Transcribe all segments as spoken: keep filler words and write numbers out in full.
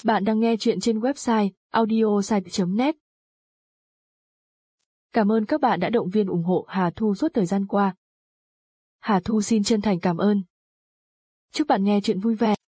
Bạn đang nghe chuyện trên website audiosite chấm net. Cảm ơn các bạn đã động viên ủng hộ Hà Thu suốt thời gian qua. Hà Thu xin chân thành cảm ơn. Chúc bạn nghe chuyện vui vẻ.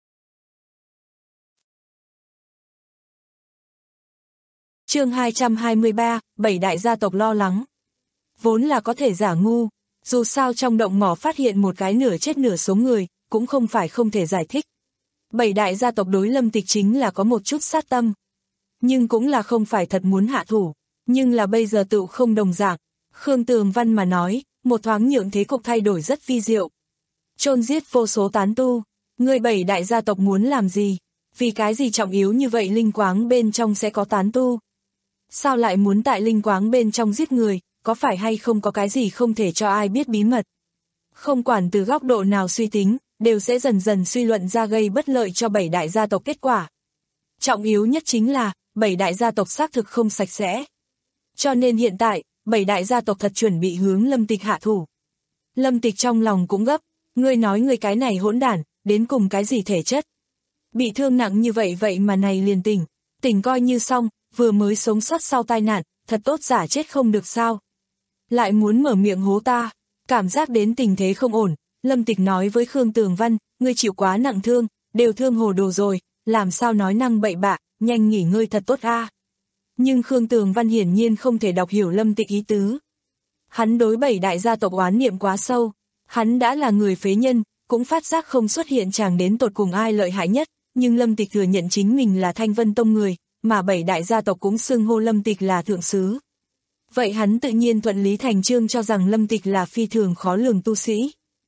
Chương hai trăm hai mươi ba, bảy đại gia tộc lo lắng. Vốn là có thể giả ngu, dù sao trong động mỏ phát hiện một cái nửa chết nửa sống người, cũng không phải không thể giải thích. Bảy đại gia tộc đối Lâm Tịch chính là có một chút sát tâm, nhưng cũng là không phải thật muốn hạ thủ, nhưng là bây giờ tựu không đồng dạng. Khương Tường Văn mà nói, một thoáng nhượng thế cục thay đổi rất vi diệu. Chôn giết vô số tán tu, người bảy đại gia tộc muốn làm gì? Vì cái gì trọng yếu như vậy linh quáng bên trong sẽ có tán tu? Sao lại muốn tại linh quáng bên trong giết người, có phải hay không có cái gì không thể cho ai biết bí mật? Không quản từ góc độ nào suy tính, đều sẽ dần dần suy luận ra gây bất lợi cho bảy đại gia tộc kết quả. Trọng yếu nhất chính là, bảy đại gia tộc xác thực không sạch sẽ. Cho nên hiện tại, bảy đại gia tộc thật chuẩn bị hướng Lâm Tịch hạ thủ. Lâm Tịch trong lòng cũng gấp, ngươi nói ngươi cái này hỗn đản, đến cùng cái gì thể chất? Bị thương nặng như vậy vậy mà này liền tỉnh, tỉnh coi như xong, vừa mới sống sót sau tai nạn, thật tốt giả chết không được sao? Lại muốn mở miệng hố ta, cảm giác đến tình thế không ổn, Lâm Tịch nói với Khương Tường Văn, ngươi chịu quá nặng thương, đều thương hồ đồ rồi, làm sao nói năng bậy bạ, nhanh nghỉ ngơi thật tốt a. Nhưng Khương Tường Văn hiển nhiên không thể đọc hiểu Lâm Tịch ý tứ. Hắn đối bảy đại gia tộc oán niệm quá sâu, hắn đã là người phế nhân, cũng phát giác không xuất hiện chàng đến tột cùng ai lợi hại nhất, nhưng Lâm Tịch thừa nhận chính mình là Thanh Vân Tông người, mà bảy đại gia tộc cũng xưng hô Lâm Tịch là thượng sứ. Vậy hắn tự nhiên thuận lý thành chương cho rằng Lâm Tịch là phi thường khó lường tu sĩ.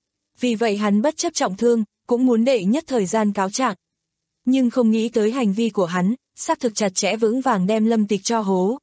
Vì vậy hắn bất chấp trọng thương, cũng muốn đệ nhất thời gian cáo trạng. Nhưng không nghĩ tới hành vi của hắn, xác thực chặt chẽ vững vàng đem Lâm Tịch cho hố.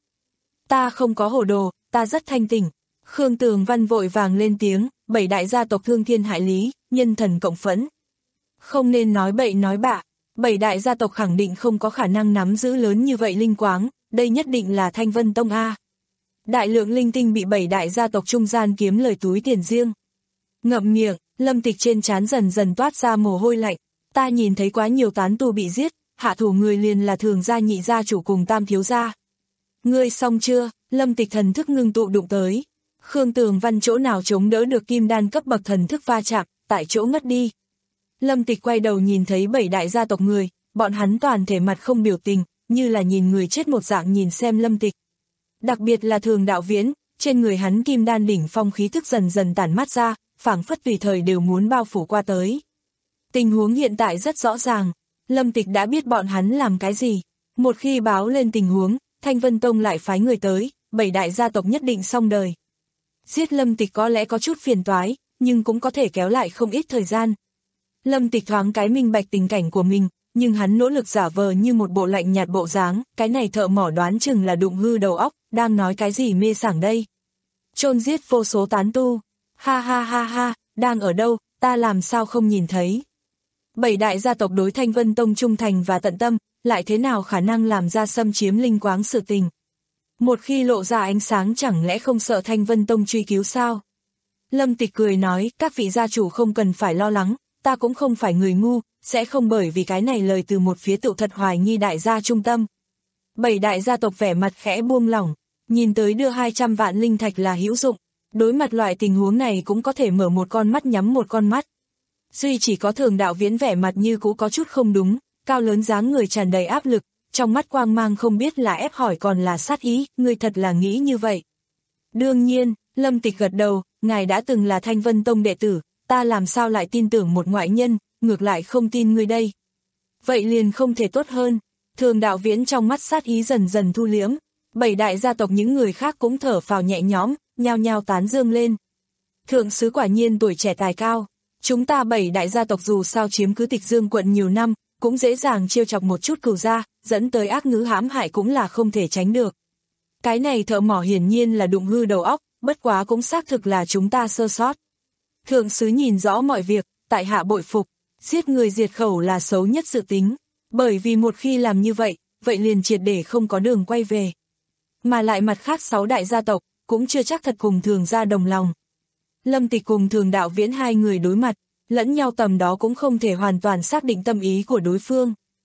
Ta không có hồ đồ, ta rất thanh tỉnh. Khương Tường Văn vội vàng lên tiếng, bảy đại gia tộc thương thiên hại lý, nhân thần cộng phẫn. Không nên nói bậy nói bạ, bảy đại gia tộc khẳng định không có khả năng nắm giữ lớn như vậy linh quáng, đây nhất định là Thanh Vân Tông A. Đại lượng linh tinh bị bảy đại gia tộc trung gian kiếm lời túi tiền riêng. Ngậm miệng, Lâm Tịch trên trán dần dần toát ra mồ hôi lạnh, ta nhìn thấy quá nhiều tán tu bị giết, hạ thủ người liền là Thường gia nhị gia chủ cùng Tam thiếu gia. Ngươi xong chưa? Lâm Tịch thần thức ngưng tụ đụng tới. Khương Tường Văn chỗ nào chống đỡ được kim đan cấp bậc thần thức va chạm, tại chỗ ngất đi. Lâm Tịch quay đầu nhìn thấy bảy đại gia tộc người, bọn hắn toàn thể mặt không biểu tình, như là nhìn người chết một dạng nhìn xem Lâm Tịch. Đặc biệt là Thường Đạo Viễn, trên người hắn kim đan đỉnh phong khí thức dần dần tản mát ra, phảng phất tùy thời đều muốn bao phủ qua tới. Tình huống hiện tại rất rõ ràng, Lâm Tịch đã biết bọn hắn làm cái gì. Một khi báo lên tình huống, Thanh Vân Tông lại phái người tới, bảy đại gia tộc nhất định xong đời. Giết Lâm Tịch có lẽ có chút phiền toái, nhưng cũng có thể kéo lại không ít thời gian. Lâm Tịch thoáng cái minh bạch tình cảnh của mình, nhưng hắn nỗ lực giả vờ như một bộ lạnh nhạt bộ dáng, cái này thợ mỏ đoán chừng là đụng hư đầu óc, đang nói cái gì mê sảng đây. Chôn giết vô số tán tu, ha ha ha ha, đang ở đâu, ta làm sao không nhìn thấy. Bảy đại gia tộc đối Thanh Vân Tông trung thành và tận tâm, lại thế nào khả năng làm ra xâm chiếm linh quáng sự tình. Một khi lộ ra ánh sáng chẳng lẽ không sợ Thanh Vân Tông truy cứu sao? Lâm Tịch cười nói, các vị gia chủ không cần phải lo lắng, ta cũng không phải người ngu, sẽ không bởi vì cái này lời từ một phía tự thật hoài nghi đại gia trung tâm. Bảy đại gia tộc vẻ mặt khẽ buông lỏng, nhìn tới đưa hai trăm vạn linh thạch là hữu dụng, đối mặt loại tình huống này cũng có thể mở một con mắt nhắm một con mắt. Duy chỉ có Thường Đạo Viễn vẻ mặt như cũ có chút không đúng, cao lớn dáng người tràn đầy áp lực, trong mắt quang mang không biết là ép hỏi còn là sát ý, ngươi thật là nghĩ như vậy. Đương nhiên, Lâm Tịch gật đầu, ngài đã từng là Thanh Vân Tông đệ tử, ta làm sao lại tin tưởng một ngoại nhân, ngược lại không tin ngươi đây. Vậy liền không thể tốt hơn. Thường Đạo Viễn trong mắt sát ý dần dần thu liễm, bảy đại gia tộc những người khác cũng thở phào nhẹ nhõm, nhao nhao tán dương lên. Thượng sứ quả nhiên tuổi trẻ tài cao, chúng ta bảy đại gia tộc dù sao chiếm cứ Tịch Dương quận nhiều năm, cũng dễ dàng chiêu chọc một chút cừu gia, dẫn tới ác ngữ hãm hại cũng là không thể tránh được. Cái này thợ mỏ hiển nhiên là đụng hư đầu óc, bất quá cũng xác thực là chúng ta sơ sót. Thượng sứ nhìn rõ mọi việc, tại hạ bội phục, giết người diệt khẩu là xấu nhất sự tính, bởi vì một khi làm như vậy, vậy liền triệt để không có đường quay về. Mà lại mặt khác sáu đại gia tộc, cũng chưa chắc thật cùng Thường gia đồng lòng. Lâm Tịch cùng Thường Đạo Viễn hai người đối mặt, lẫn nhau tầm đó cũng không thể hoàn toàn xác định tâm ý của đối phương.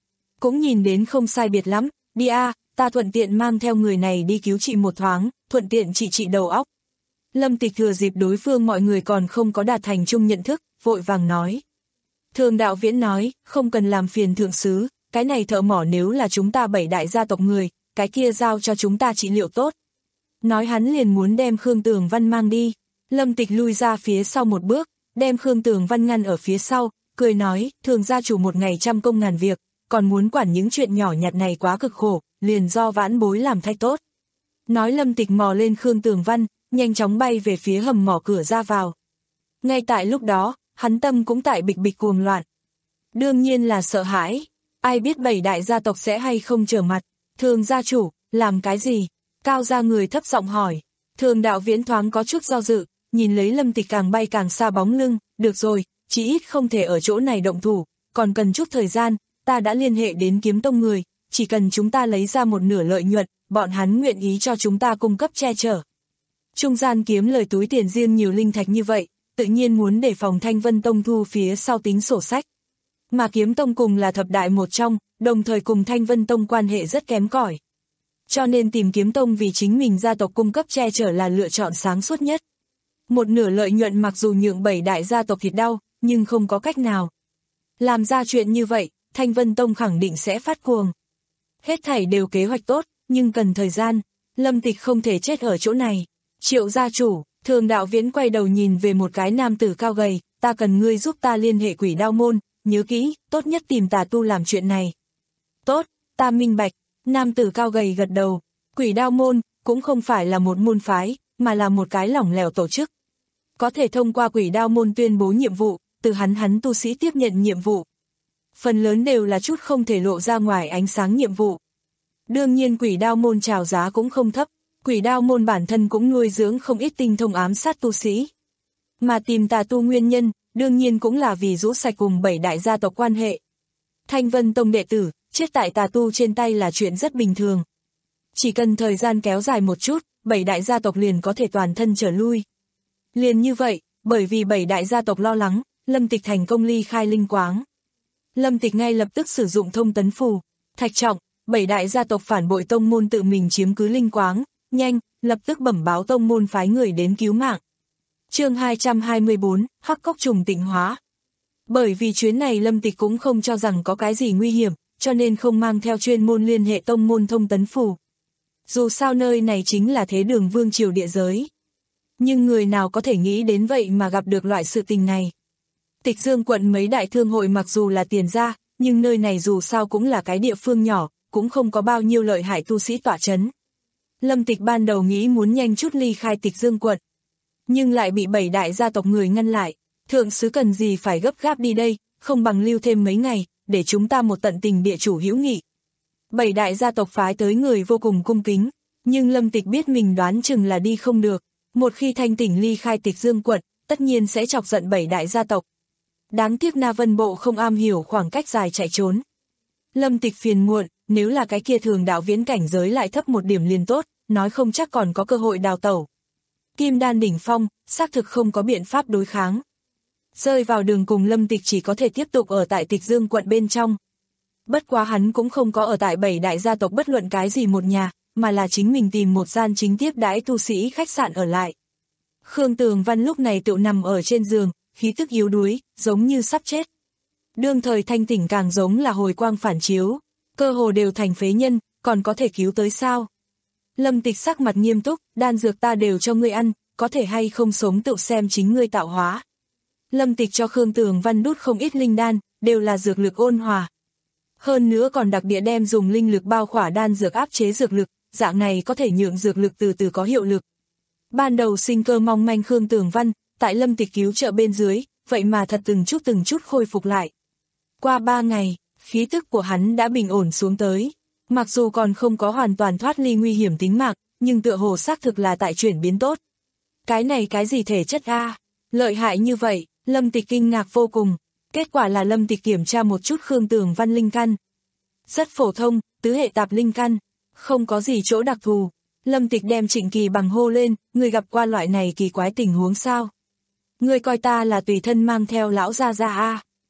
cũng nhìn đến không sai biệt lắm, đi a, ta thuận tiện mang theo người này đi cứu trị một thoáng, thuận tiện trị trị đầu óc. Lâm Tịch thừa dịp đối phương mọi người còn không có đạt thành chung nhận thức, vội vàng nói. Thường Đạo Viễn nói, không cần làm phiền thượng sứ, cái này thợ mỏ nếu là chúng ta bảy đại gia tộc người, cái kia giao cho chúng ta trị liệu tốt. Nói hắn liền muốn đem Khương Tường Văn mang đi. Lâm Tịch lui ra phía sau một bước, đem Khương Tường Văn ngăn ở phía sau, cười nói, thường gia chủ một ngày trăm công ngàn việc, còn muốn quản những chuyện nhỏ nhặt này quá cực khổ, liền do vãn bối làm thay tốt. Nói Lâm Tịch mò lên Khương Tường Văn, nhanh chóng bay về phía hầm mỏ cửa ra vào. Ngay tại lúc đó, hắn tâm cũng tại bịch bịch cuồng loạn. Đương nhiên là sợ hãi, ai biết bảy đại gia tộc sẽ hay không trở mặt. Thường gia chủ, làm cái gì? Cao gia người thấp giọng hỏi. Thường Đạo Viễn thoáng có chút do dự, nhìn lấy Lâm Tịch càng bay càng xa bóng lưng, được rồi, chỉ ít không thể ở chỗ này động thủ, còn cần chút thời gian, ta đã liên hệ đến Kiếm Tông người, chỉ cần chúng ta lấy ra một nửa lợi nhuận, bọn hắn nguyện ý cho chúng ta cung cấp che chở. Trung gian kiếm lời túi tiền riêng nhiều linh thạch như vậy, tự nhiên muốn để phòng Thanh Vân Tông thu phía sau tính sổ sách. Mà Kiếm Tông cùng là thập đại một trong, đồng thời cùng Thanh Vân Tông quan hệ rất kém cỏi. Cho nên tìm Kiếm Tông vì chính mình gia tộc cung cấp che chở là lựa chọn sáng suốt nhất. Một nửa lợi nhuận mặc dù nhượng bảy đại gia tộc thịt đau, nhưng không có cách nào. Làm ra chuyện như vậy, Thanh Vân Tông khẳng định sẽ phát cuồng. Hết thảy đều kế hoạch tốt, nhưng cần thời gian, Lâm Tịch không thể chết ở chỗ này. Triệu gia chủ, Thường Đạo Viễn quay đầu nhìn về một cái nam tử cao gầy, ta cần ngươi giúp ta liên hệ Quỷ Đao môn, nhớ kỹ, tốt nhất tìm tà tu làm chuyện này. Tốt, ta minh bạch, nam tử cao gầy gật đầu, Quỷ Đao môn, cũng không phải là một môn phái, mà là một cái lỏng lẻo tổ chức. Có thể thông qua Quỷ Đao môn tuyên bố nhiệm vụ, từ hắn hắn tu sĩ tiếp nhận nhiệm vụ. Phần lớn đều là chút không thể lộ ra ngoài ánh sáng nhiệm vụ. Đương nhiên Quỷ Đao môn chào giá cũng không thấp, Quỷ Đao môn bản thân cũng nuôi dưỡng không ít tinh thông ám sát tu sĩ. Mà tìm tà tu nguyên nhân, đương nhiên cũng là vì rũ sạch cùng bảy đại gia tộc quan hệ. Thanh Vân Tông đệ tử, chết tại tà tu trên tay là chuyện rất bình thường. Chỉ cần thời gian kéo dài một chút, bảy đại gia tộc liền có thể toàn thân trở lui. Liền như vậy, bởi vì bảy đại gia tộc lo lắng, Lâm Tịch thành công ly khai linh quáng. Lâm Tịch ngay lập tức sử dụng thông tấn phù, Thạch Trọng, bảy đại gia tộc phản bội tông môn tự mình chiếm cứ linh quáng, nhanh, lập tức bẩm báo tông môn phái người đến cứu mạng. Chương hai trăm hai mươi bốn, Hắc Cốc trùng tịnh hóa. Bởi vì chuyến này Lâm Tịch cũng không cho rằng có cái gì nguy hiểm, cho nên không mang theo chuyên môn liên hệ tông môn thông tấn phù. Dù sao nơi này chính là thế đường vương triều địa giới. Nhưng người nào có thể nghĩ đến vậy mà gặp được loại sự tình này. Tịch Dương quận mấy đại thương hội mặc dù là tiền gia, nhưng nơi này dù sao cũng là cái địa phương nhỏ, cũng không có bao nhiêu lợi hại tu sĩ tỏa chấn. Lâm Tịch ban đầu nghĩ muốn nhanh chút ly khai Tịch Dương quận, nhưng lại bị bảy đại gia tộc người ngăn lại. Thượng sứ cần gì phải gấp gáp đi đây, không bằng lưu thêm mấy ngày, để chúng ta một tận tình địa chủ hữu nghị. Bảy đại gia tộc phái tới người vô cùng cung kính, nhưng Lâm Tịch biết mình đoán chừng là đi không được. Một khi thanh tỉnh ly khai Tịch Dương quận, tất nhiên sẽ chọc giận bảy đại gia tộc. Đáng tiếc Na Vân Bộ không am hiểu khoảng cách dài chạy trốn. Lâm Tịch phiền muộn, nếu là cái kia Thường Đạo Viễn cảnh giới lại thấp một điểm liền tốt, nói không chắc còn có cơ hội đào tẩu. Kim đan đỉnh phong, xác thực không có biện pháp đối kháng. Rơi vào đường cùng Lâm Tịch chỉ có thể tiếp tục ở tại Tịch Dương quận bên trong. Bất quá hắn cũng không có ở tại bảy đại gia tộc bất luận cái gì một nhà, mà là chính mình tìm một gian chính tiếp đãi tu sĩ khách sạn ở lại. Khương Tường Văn lúc này tự nằm ở trên giường, khí tức yếu đuối, giống như sắp chết. Đương thời thanh tỉnh càng giống là hồi quang phản chiếu, cơ hồ đều thành phế nhân, còn có thể cứu tới sao? Lâm Tịch sắc mặt nghiêm túc, đan dược ta đều cho ngươi ăn, có thể hay không sống tự xem chính ngươi tạo hóa. Lâm Tịch cho Khương Tường Văn đút không ít linh đan, đều là dược lực ôn hòa. Hơn nữa còn đặc địa đem dùng linh lực bao khỏa đan dược áp chế dược lực, dạng này có thể nhượng dược lực từ từ có hiệu lực. Ban đầu sinh cơ mong manh Khương Tường Văn, tại Lâm Tịch cứu trợ bên dưới, vậy mà thật từng chút từng chút khôi phục lại. Qua ba ngày, khí tức của hắn đã bình ổn xuống tới. Mặc dù còn không có hoàn toàn thoát ly nguy hiểm tính mạng, nhưng tựa hồ xác thực là tại chuyển biến tốt. Cái này cái gì thể chất a? Lợi hại như vậy, Lâm Tịch kinh ngạc vô cùng. Kết quả là Lâm Tịch kiểm tra một chút Khương Tường Văn linh căn. Rất phổ thông, tứ hệ tạp linh căn, không có gì chỗ đặc thù. Lâm Tịch đem Trịnh Kỳ Bằng hô lên, người gặp qua loại này kỳ quái tình huống sao? Người coi ta là tùy thân mang theo lão gia gia a.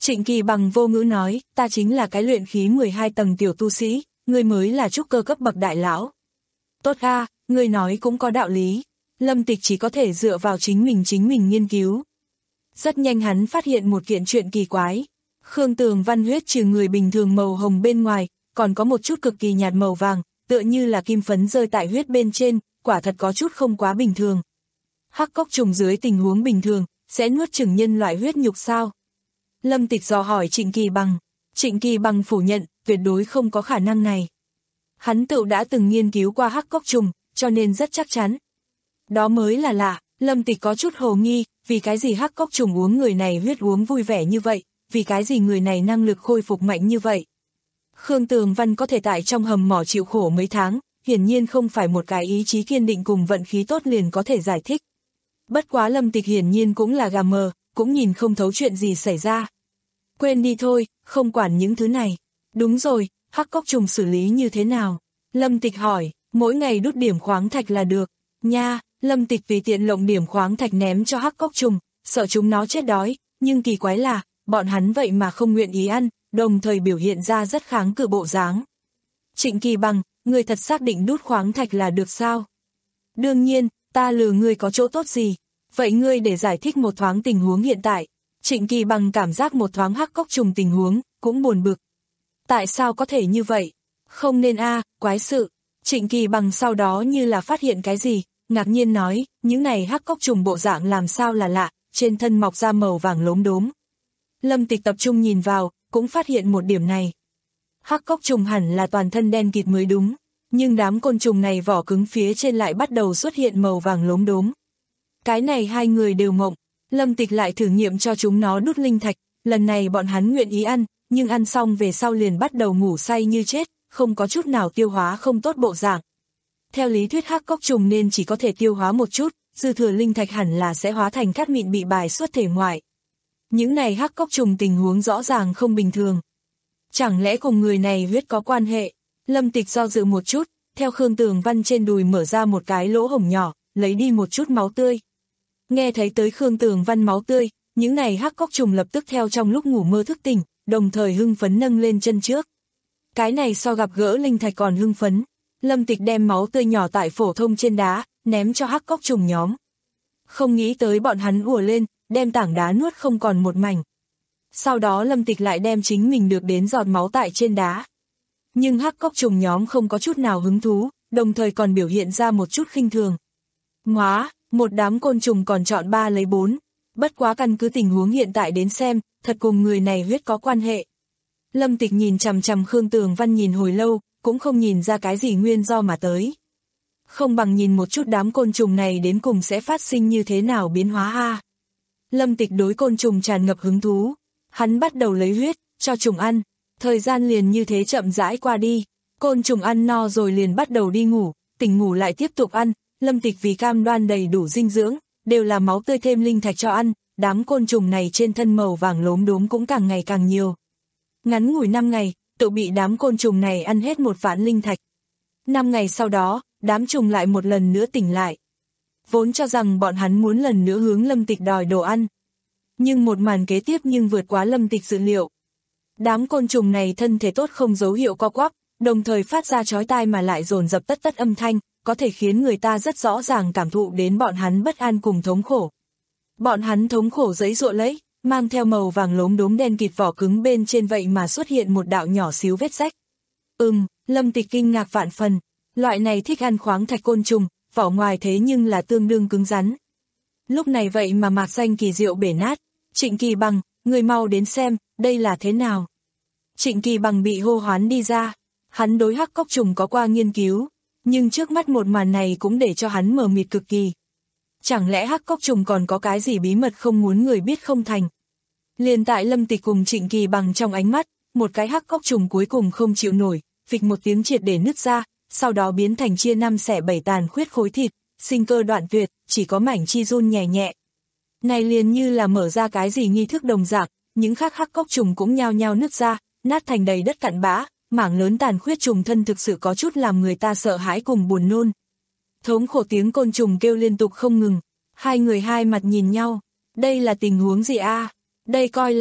Trịnh Kỳ Bằng vô ngữ nói, ta chính là cái luyện khí mười hai tầng tiểu tu sĩ, ngươi mới là trúc cơ cấp bậc đại lão. Tốt a, ngươi nói cũng có đạo lý. Lâm Tịch chỉ có thể dựa vào chính mình chính mình nghiên cứu. Rất nhanh hắn phát hiện một kiện chuyện kỳ quái. Khương Tường Văn huyết trừ người bình thường màu hồng bên ngoài, còn có một chút cực kỳ nhạt màu vàng, tựa như là kim phấn rơi tại huyết bên trên, quả thật có chút không quá bình thường. Hắc cốc trùng dưới tình huống bình thường, sẽ nuốt chửng nhân loại huyết nhục sao? Lâm Tịch dò hỏi Trịnh Kỳ Bằng. Trịnh Kỳ Bằng phủ nhận, tuyệt đối không có khả năng này. Hắn tự đã từng nghiên cứu qua hắc cốc trùng, cho nên rất chắc chắn. Đó mới là lạ, Lâm Tịch có chút hồ nghi, vì cái gì hắc cốc trùng uống người này huyết uống vui vẻ như vậy, vì cái gì người này năng lực khôi phục mạnh như vậy. Khương Tường Văn có thể tại trong hầm mỏ chịu khổ mấy tháng, hiển nhiên không phải một cái ý chí kiên định cùng vận khí tốt liền có thể giải thích. Bất quá Lâm Tịch hiển nhiên cũng là gà mờ, cũng nhìn không thấu chuyện gì xảy ra. Quên đi thôi, không quản những thứ này. Đúng rồi, hắc cốc trùng xử lý như thế nào? Lâm Tịch hỏi, mỗi ngày đút điểm khoáng thạch là được. Nha, Lâm Tịch tùy tiện lộng điểm khoáng thạch ném cho hắc cốc trùng, sợ chúng nó chết đói, nhưng kỳ quái là, bọn hắn vậy mà không nguyện ý ăn, đồng thời biểu hiện ra rất kháng cự bộ dáng. Trịnh Kỳ Bằng, người thật xác định đút khoáng thạch là được sao? Đương nhiên, ta lừa ngươi có chỗ tốt gì? Vậy ngươi để giải thích một thoáng tình huống hiện tại. Trịnh Kỳ Bằng cảm giác một thoáng hắc cốc trùng tình huống, cũng buồn bực. Tại sao có thể như vậy? Không nên a, à, quái sự. Trịnh Kỳ Bằng sau đó như là phát hiện cái gì, ngạc nhiên nói, những này hắc cốc trùng bộ dạng làm sao là lạ, trên thân mọc ra màu vàng lốm đốm. Lâm Tịch tập trung nhìn vào, cũng phát hiện một điểm này. Hắc cốc trùng hẳn là toàn thân đen kịt mới đúng, nhưng đám côn trùng này vỏ cứng phía trên lại bắt đầu xuất hiện màu vàng lốm đốm. Cái này hai người đều mộng, Lâm Tịch lại thử nghiệm cho chúng nó đút linh thạch, lần này bọn hắn nguyện ý ăn, nhưng ăn xong về sau liền bắt đầu ngủ say như chết, không có chút nào tiêu hóa không tốt bộ dạng. Theo lý thuyết hắc cốc trùng nên chỉ có thể tiêu hóa một chút, dư thừa linh thạch hẳn là sẽ hóa thành cát mịn bị bài xuất thể ngoại. Những này hắc cốc trùng tình huống rõ ràng không bình thường. Chẳng lẽ cùng người này huyết có quan hệ? Lâm Tịch do dự một chút, theo Khương Tường Văn trên đùi mở ra một cái lỗ hổng nhỏ, lấy đi một chút máu tươi. Nghe thấy tới Khương Tường Văn máu tươi, những này hắc cốc trùng lập tức theo trong lúc ngủ mơ thức tỉnh, đồng thời hưng phấn nâng lên chân trước. Cái này so gặp gỡ linh thạch còn hưng phấn. Lâm Tịch đem máu tươi nhỏ tại phổ thông trên đá, ném cho hắc cốc trùng nhóm. Không nghĩ tới bọn hắn ùa lên, đem tảng đá nuốt không còn một mảnh. Sau đó Lâm Tịch lại đem chính mình được đến giọt máu tại trên đá. Nhưng hắc cốc trùng nhóm không có chút nào hứng thú, đồng thời còn biểu hiện ra một chút khinh thường. Ngoá, một đám côn trùng còn chọn ba lấy bốn. Bất quá căn cứ tình huống hiện tại đến xem, thật cùng người này huyết có quan hệ. Lâm Tịch nhìn chằm chằm Khương Tường Văn nhìn hồi lâu, cũng không nhìn ra cái gì nguyên do mà tới. Không bằng nhìn một chút đám côn trùng này đến cùng sẽ phát sinh như thế nào biến hóa a. Lâm Tịch đối côn trùng tràn ngập hứng thú. Hắn bắt đầu lấy huyết, cho trùng ăn. Thời gian liền như thế chậm rãi qua đi. Côn trùng ăn no rồi liền bắt đầu đi ngủ, tỉnh ngủ lại tiếp tục ăn. Lâm Tịch vì cam đoan đầy đủ dinh dưỡng, đều là máu tươi thêm linh thạch cho ăn. Đám côn trùng này trên thân màu vàng lốm đốm cũng càng ngày càng nhiều. Ngắn ngủi năm ngày, tự bị đám côn trùng này ăn hết một vạn linh thạch. Năm ngày sau đó, đám trùng lại một lần nữa tỉnh lại. Vốn cho rằng bọn hắn muốn lần nữa hướng Lâm Tịch đòi đồ ăn. Nhưng một màn kế tiếp nhưng vượt quá Lâm Tịch dự liệu. Đám côn trùng này thân thể tốt không dấu hiệu co quắp, đồng thời phát ra chói tai mà lại dồn dập tất tất âm thanh, có thể khiến người ta rất rõ ràng cảm thụ đến bọn hắn bất an cùng thống khổ. Bọn hắn thống khổ giãy giụa lấy, mang theo màu vàng lốm đốm đen kịt vỏ cứng bên trên vậy mà xuất hiện một đạo nhỏ xíu vết rách. Ừm, Lâm Tịch kinh ngạc vạn phần, loại này thích ăn khoáng thạch côn trùng, vỏ ngoài thế nhưng là tương đương cứng rắn. Lúc này vậy mà mạc xanh kỳ diệu bể nát. Trịnh Kỳ Bằng, người mau đến xem, đây là thế nào? Trịnh Kỳ Bằng bị hô hoán đi ra, hắn đối hắc cốc trùng có qua nghiên cứu, nhưng trước mắt một màn này cũng để cho hắn mờ mịt cực kỳ. Chẳng lẽ hắc cốc trùng còn có cái gì bí mật không muốn người biết không thành? Liền tại Lâm Tịch cùng Trịnh Kỳ Bằng trong ánh mắt, một cái hắc cốc trùng cuối cùng không chịu nổi, phịch một tiếng triệt để nứt ra, sau đó biến thành chia năm xẻ bảy tàn khuyết khối thịt, sinh cơ đoạn tuyệt, chỉ có mảnh chi run nhẹ nhẹ. Này liền như là mở ra cái gì nghi thức đồng dạng, những khác hắc cốc trùng cũng nhao nhao nứt ra, nát thành đầy đất cặn bã, mảng lớn tàn khuyết trùng thân thực sự có chút làm người ta sợ hãi cùng buồn nôn. Thống khổ tiếng côn trùng kêu liên tục không ngừng, hai người hai mặt nhìn nhau, đây là tình huống gì a? Đây coi là,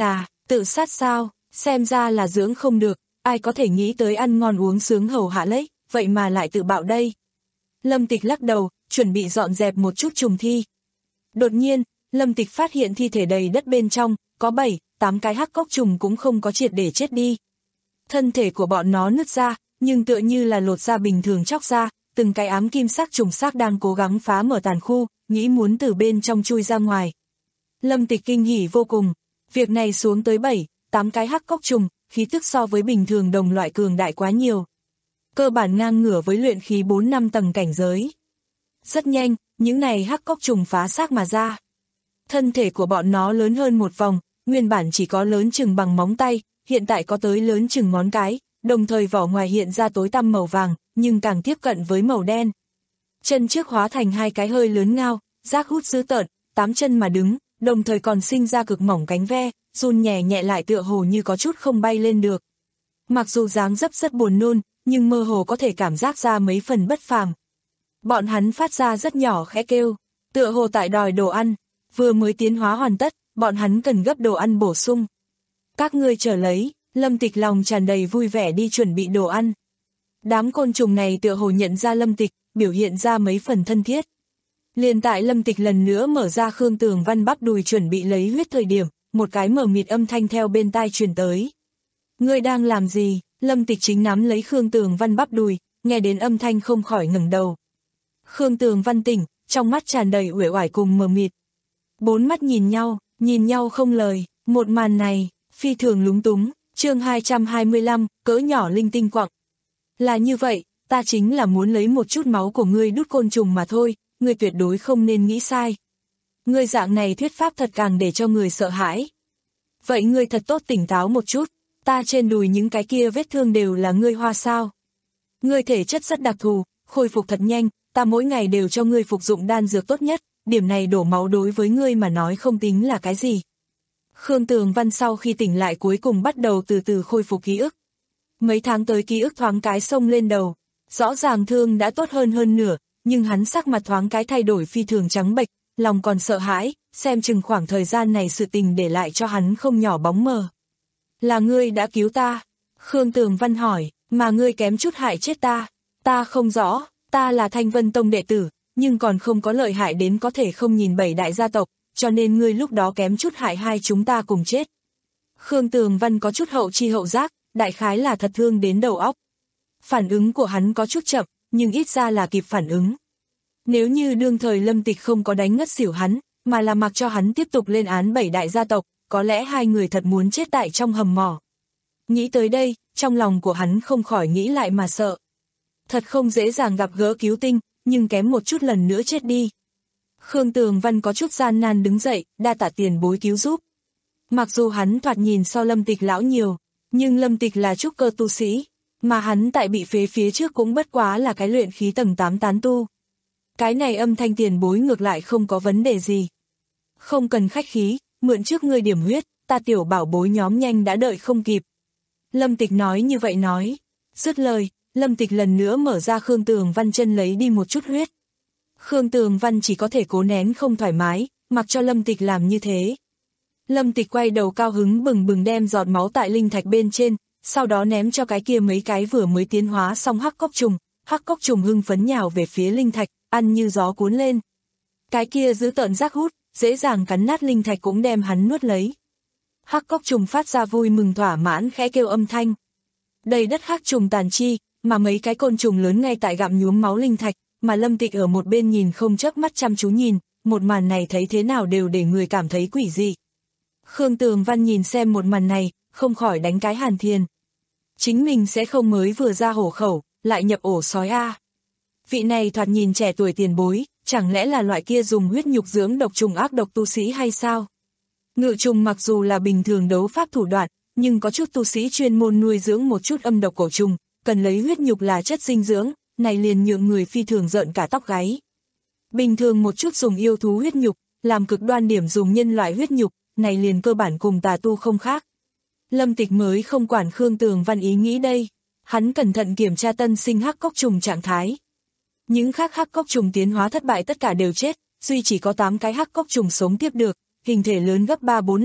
Tự sát sao, xem ra là dưỡng không được, ai có thể nghĩ tới ăn ngon uống sướng hầu hạ lấy, vậy mà lại tự bạo đây. Lâm Tịch lắc đầu, chuẩn bị dọn dẹp một chút trùng thi. Đột nhiên, Lâm Tịch phát hiện thi thể đầy đất bên trong, có bảy, tám cái hắc cốc trùng cũng không có triệt để chết đi. Thân thể của bọn nó nứt ra, nhưng tựa như là lột da bình thường chóc ra, từng cái ám kim sắc trùng xác đang cố gắng phá mở tàn khu, nghĩ muốn từ bên trong chui ra ngoài. Lâm Tịch kinh hỉ vô cùng, việc này xuống tới bảy, tám cái hắc cốc trùng, khí tức so với bình thường đồng loại cường đại quá nhiều. Cơ bản ngang ngửa với luyện khí bốn năm tầng cảnh giới. Rất nhanh, những này hắc cốc trùng phá xác mà ra. Thân thể của bọn nó lớn hơn một vòng, nguyên bản chỉ có lớn chừng bằng móng tay, hiện tại có tới lớn chừng ngón cái, đồng thời vỏ ngoài hiện ra tối tăm màu vàng, nhưng càng tiếp cận với màu đen. Chân trước hóa thành hai cái hơi lớn ngao, rác hút dữ tợn, tám chân mà đứng, đồng thời còn sinh ra cực mỏng cánh ve, run nhẹ nhẹ lại tựa hồ như có chút không bay lên được. Mặc dù dáng dấp rất buồn nôn, nhưng mơ hồ có thể cảm giác ra mấy phần bất phàm. Bọn hắn phát ra rất nhỏ khẽ kêu, tựa hồ tại đòi đồ ăn, vừa mới tiến hóa hoàn tất, bọn hắn cần gấp đồ ăn bổ sung. Các ngươi chờ lấy, Lâm Tịch lòng tràn đầy vui vẻ đi chuẩn bị đồ ăn. Đám côn trùng này tựa hồ nhận ra Lâm Tịch, biểu hiện ra mấy phần thân thiết. Liền tại Lâm Tịch lần nữa mở ra Khương Tường Văn bắp đùi chuẩn bị lấy huyết thời điểm, một cái mờ mịt âm thanh theo bên tai truyền tới. Ngươi đang làm gì? Lâm Tịch chính nắm lấy Khương Tường Văn bắp đùi, nghe đến âm thanh không khỏi ngẩng đầu. Khương Tường Văn tỉnh, trong mắt tràn đầy uể oải cùng mờ mịt. Bốn mắt nhìn nhau, nhìn nhau không lời, một màn này, phi thường lúng túng, chương hai trăm hai mươi lăm, cỡ nhỏ linh tinh quặng. Là như vậy, ta chính là muốn lấy một chút máu của ngươi đút côn trùng mà thôi, ngươi tuyệt đối không nên nghĩ sai. Ngươi dạng này thuyết pháp thật càng để cho người sợ hãi. Vậy ngươi thật tốt tỉnh táo một chút, ta trên đùi những cái kia vết thương đều là ngươi hoa sao. Ngươi thể chất rất đặc thù, khôi phục thật nhanh, ta mỗi ngày đều cho ngươi phục dụng đan dược tốt nhất, điểm này đổ máu đối với ngươi mà nói không tính là cái gì. Khương Tường Văn sau khi tỉnh lại cuối cùng bắt đầu từ từ khôi phục ký ức. Mấy tháng tới ký ức thoáng cái xông lên đầu, rõ ràng thương đã tốt hơn hơn nửa, nhưng hắn sắc mặt thoáng cái thay đổi phi thường trắng bệch, lòng còn sợ hãi, xem chừng khoảng thời gian này sự tình để lại cho hắn không nhỏ bóng mờ. Là ngươi đã cứu ta? Khương Tường Văn hỏi, mà ngươi kém chút hại chết ta. Ta không rõ, ta là Thanh Vân Tông đệ tử, nhưng còn không có lợi hại đến có thể không nhìn bảy đại gia tộc, cho nên ngươi lúc đó kém chút hại hai chúng ta cùng chết. Khương Tường Văn có chút hậu chi hậu giác, đại khái là thật thương đến đầu óc. Phản ứng của hắn có chút chậm, nhưng ít ra là kịp phản ứng. Nếu như đương thời Lâm Tịch không có đánh ngất xỉu hắn, mà là mặc cho hắn tiếp tục lên án bảy đại gia tộc, có lẽ hai người thật muốn chết tại trong hầm mỏ. Nghĩ tới đây, trong lòng của hắn không khỏi nghĩ lại mà sợ. Thật không dễ dàng gặp gỡ cứu tinh, nhưng kém một chút lần nữa chết đi. Khương Tường Văn có chút gian nan đứng dậy, đa tạ tiền bối cứu giúp. Mặc dù hắn thoạt nhìn so Lâm Tịch lão nhiều, nhưng Lâm Tịch là trúc cơ tu sĩ, mà hắn tại bị phế phía trước cũng bất quá là cái luyện khí tầng tám tán tu. Cái này âm thanh tiền bối ngược lại không có vấn đề gì. Không cần khách khí, mượn trước ngươi điểm huyết, ta tiểu bảo bối nhóm nhanh đã đợi không kịp. Lâm Tịch nói như vậy nói. Dứt lời, Lâm Tịch lần nữa mở ra Khương Tường Văn chân lấy đi một chút huyết. Khương Tường Văn chỉ có thể cố nén không thoải mái, mặc cho Lâm Tịch làm như thế. Lâm Tịch quay đầu cao hứng bừng bừng đem giọt máu tại linh thạch bên trên, sau đó ném cho cái kia mấy cái vừa mới tiến hóa xong hắc cốc trùng, hắc cốc trùng hưng phấn nhào về phía linh thạch, ăn như gió cuốn lên. Cái kia giữ tợn rác hút, dễ dàng cắn nát linh thạch cũng đem hắn nuốt lấy. Hắc cốc trùng phát ra vui mừng thỏa mãn khẽ kêu âm thanh. Đầy đất hắc trùng tàn chi, mà mấy cái côn trùng lớn ngay tại gặm nhuốm máu linh thạch, mà Lâm Tịch ở một bên nhìn không chớp mắt chăm chú nhìn, một màn này thấy thế nào đều để người cảm thấy quỷ dị. Khương Tường Văn nhìn xem một màn này, không khỏi đánh cái hàn thiền. Chính mình sẽ không mới vừa ra hổ khẩu, lại nhập ổ sói a. Vị này thoạt nhìn trẻ tuổi tiền bối, chẳng lẽ là loại kia dùng huyết nhục dưỡng độc trùng ác độc tu sĩ hay sao? Ngự trùng mặc dù là bình thường đấu pháp thủ đoạn, nhưng có chút tu sĩ chuyên môn nuôi dưỡng một chút âm độc cổ trùng, cần lấy huyết nhục là chất dinh dưỡng, này liền nhượng người phi thường rợn cả tóc gáy. Bình thường một chút dùng yêu thú huyết nhục, làm cực đoan điểm dùng nhân loại huyết nhục, này liền cơ bản cùng tà tu không khác. Lâm Tịch mới không quản Khương Tường Văn ý nghĩ đây, hắn cẩn thận kiểm tra tân sinh hắc cốc trùng trạng thái. Những khác hắc cốc trùng tiến hóa thất bại tất cả đều chết, duy chỉ có tám cái hắc cốc trùng sống tiếp được, hình thể lớn gấp ba bốn lần,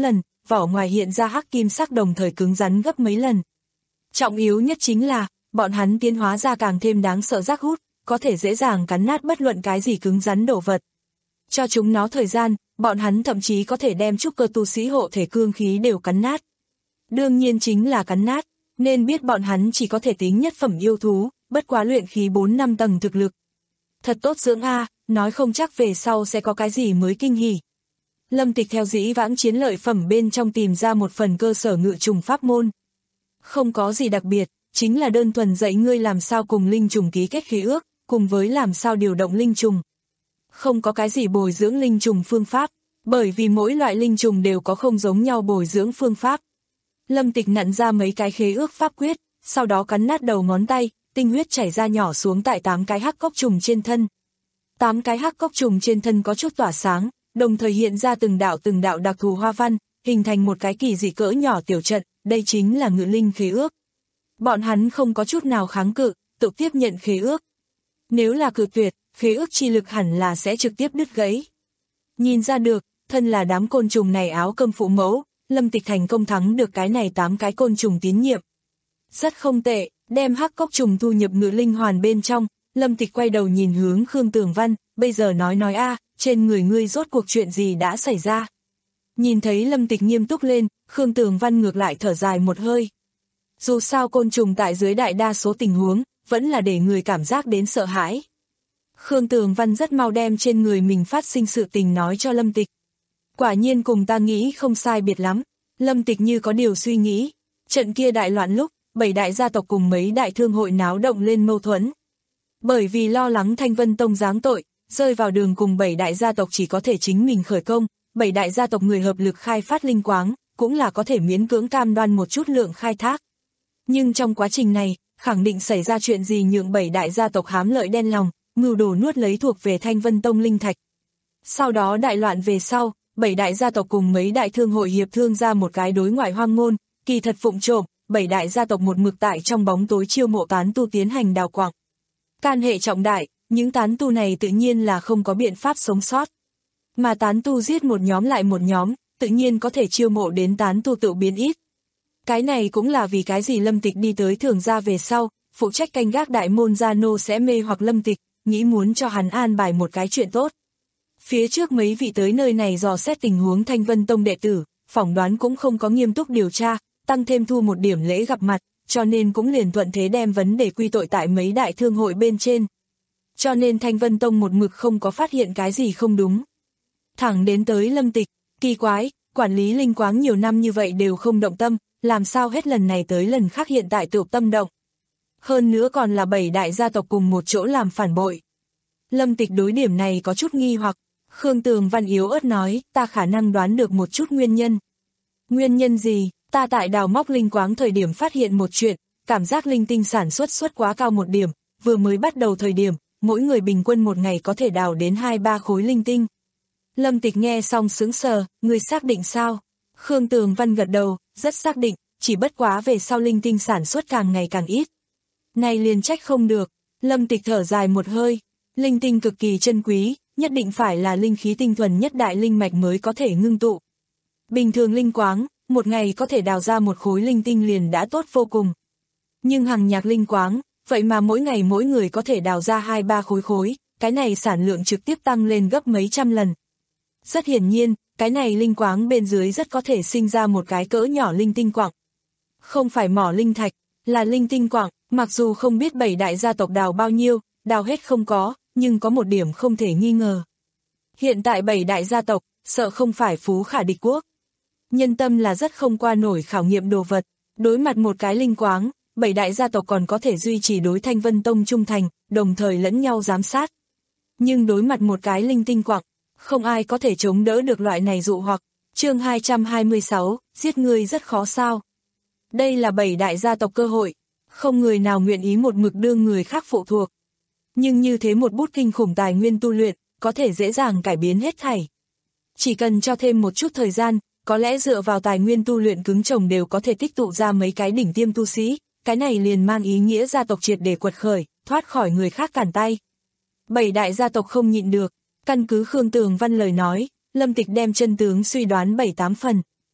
vỏ ngoài hiện ra hắc kim sắc đồng thời cứng rắn gấp mấy lần. Trọng yếu nhất chính là, bọn hắn tiến hóa ra càng thêm đáng sợ rác hút, có thể dễ dàng cắn nát bất luận cái gì cứng rắn đồ vật. Cho chúng nó thời gian, bọn hắn thậm chí có thể đem trúc cơ tu sĩ hộ thể cương khí đều cắn nát. Đương nhiên chính là cắn nát, nên biết bọn hắn chỉ có thể tính nhất phẩm yêu thú, bất quá luyện khí bốn năm tầng thực lực. Thật tốt dưỡng a, nói không chắc về sau sẽ có cái gì mới kinh hỉ. Lâm Tịch theo dĩ vãng chiến lợi phẩm bên trong tìm ra một phần cơ sở ngự trùng pháp môn. Không có gì đặc biệt, chính là đơn thuần dạy ngươi làm sao cùng linh trùng ký kết khí ước, cùng với làm sao điều động linh trùng. Không có cái gì bồi dưỡng linh trùng phương pháp, bởi vì mỗi loại linh trùng đều có không giống nhau bồi dưỡng phương pháp. Lâm Tịch nặn ra mấy cái khế ước pháp quyết, sau đó cắn nát đầu ngón tay, tinh huyết chảy ra nhỏ xuống tại tám cái hắc cốc trùng trên thân. Tám cái hắc cốc trùng trên thân có chút tỏa sáng, đồng thời hiện ra từng đạo từng đạo đặc thù hoa văn, hình thành một cái kỳ dị cỡ nhỏ tiểu trận, đây chính là ngự linh khế ước. Bọn hắn không có chút nào kháng cự, tự tiếp nhận khế ước. Nếu là cự tuyệt, khế ước chi lực hẳn là sẽ trực tiếp đứt gãy. Nhìn ra được, thân là đám côn trùng này áo cơm phụ mẫu, Lâm Tịch thành công thắng được cái này tám cái côn trùng tín nhiệm. Rất không tệ, đem hắc cốc trùng thu nhập ngự linh hoàn bên trong, Lâm Tịch quay đầu nhìn hướng Khương Tường Văn, bây giờ nói nói a, trên người ngươi rốt cuộc chuyện gì đã xảy ra. Nhìn thấy Lâm Tịch nghiêm túc lên, Khương Tường Văn ngược lại thở dài một hơi. Dù sao côn trùng tại dưới đại đa số tình huống, vẫn là để người cảm giác đến sợ hãi. Khương Tường Văn rất mau đem trên người mình phát sinh sự tình nói cho Lâm Tịch. Quả nhiên cùng ta nghĩ không sai biệt lắm, Lâm Tịch như có điều suy nghĩ. Trận kia đại loạn lúc, bảy đại gia tộc cùng mấy đại thương hội náo động lên mâu thuẫn. Bởi vì lo lắng Thanh Vân Tông giáng tội, rơi vào đường cùng bảy đại gia tộc chỉ có thể chính mình khởi công, bảy đại gia tộc người hợp lực khai phát linh quáng, cũng là có thể miễn cưỡng cam đoan một chút lượng khai thác. Nhưng trong quá trình này, khẳng định xảy ra chuyện gì nhượng bảy đại gia tộc hám lợi đen lòng, mưu đồ nuốt lấy thuộc về Thanh Vân Tông linh thạch. Sau đó đại loạn về sau, bảy đại gia tộc cùng mấy đại thương hội hiệp thương ra một cái đối ngoại hoang ngôn, kỳ thật phụng trộm, bảy đại gia tộc một mực tại trong bóng tối chiêu mộ tán tu tiến hành đào quặng. Can hệ trọng đại, những tán tu này tự nhiên là không có biện pháp sống sót. Mà tán tu giết một nhóm lại một nhóm, tự nhiên có thể chiêu mộ đến tán tu tự biến ít. Cái này cũng là vì cái gì Lâm Tịch đi tới Thường gia về sau, phụ trách canh gác đại môn gia nô sẽ mê hoặc Lâm Tịch, nghĩ muốn cho hắn an bài một cái chuyện tốt. Phía trước mấy vị tới nơi này dò xét tình huống Thanh Vân Tông đệ tử, phỏng đoán cũng không có nghiêm túc điều tra, tăng thêm thu một điểm lễ gặp mặt, cho nên cũng liền thuận thế đem vấn đề quy tội tại mấy đại thương hội bên trên. Cho nên Thanh Vân Tông một mực không có phát hiện cái gì không đúng. Thẳng đến tới Lâm Tịch, kỳ quái, quản lý linh quáng nhiều năm như vậy đều không động tâm, làm sao hết lần này tới lần khác hiện tại tự tâm động. Hơn nữa còn là bảy đại gia tộc cùng một chỗ làm phản bội. Lâm Tịch đối điểm này có chút nghi hoặc, Khương Tường Văn yếu ớt nói, ta khả năng đoán được một chút nguyên nhân. Nguyên nhân gì? Ta tại đào móc linh quáng thời điểm phát hiện một chuyện, cảm giác linh tinh sản xuất suất quá cao một điểm, vừa mới bắt đầu thời điểm, mỗi người bình quân một ngày có thể đào đến hai ba khối linh tinh. Lâm Tịch nghe xong sững sờ, người xác định sao? Khương Tường Văn gật đầu, rất xác định, chỉ bất quá về sau linh tinh sản xuất càng ngày càng ít. Này liền trách không được, Lâm Tịch thở dài một hơi, linh tinh cực kỳ chân quý, nhất định phải là linh khí tinh thuần nhất đại linh mạch mới có thể ngưng tụ. Bình thường linh quáng, một ngày có thể đào ra một khối linh tinh liền đã tốt vô cùng. Nhưng hằng nhạc linh quáng, vậy mà mỗi ngày mỗi người có thể đào ra hai ba khối khối, cái này sản lượng trực tiếp tăng lên gấp mấy trăm lần. Rất hiển nhiên, cái này linh quáng bên dưới rất có thể sinh ra một cái cỡ nhỏ linh tinh quặng. Không phải mỏ linh thạch, là linh tinh quặng, mặc dù không biết bảy đại gia tộc đào bao nhiêu, đào hết không có, nhưng có một điểm không thể nghi ngờ. Hiện tại bảy đại gia tộc, sợ không phải phú khả địch quốc. Nhân tâm là rất không qua nổi khảo nghiệm đồ vật, đối mặt một cái linh quáng, bảy đại gia tộc còn có thể duy trì đối Thanh Vân Tông trung thành, đồng thời lẫn nhau giám sát. Nhưng đối mặt một cái linh tinh quặng, không ai có thể chống đỡ được loại này dụ hoặc. Chương hai trăm hai mươi sáu, giết người rất khó sao. Đây là bảy đại gia tộc cơ hội, không người nào nguyện ý một mực đương người khác phụ thuộc. Nhưng như thế một bút kinh khủng tài nguyên tu luyện, có thể dễ dàng cải biến hết thảy. Chỉ cần cho thêm một chút thời gian, có lẽ dựa vào tài nguyên tu luyện cứng chồng đều có thể tích tụ ra mấy cái đỉnh tiêm tu sĩ, cái này liền mang ý nghĩa gia tộc triệt để quật khởi, thoát khỏi người khác cản tay. Bảy đại gia tộc không nhịn được, căn cứ Khương Tường Văn lời nói, Lâm Tịch đem chân tướng suy đoán bảy tám phần.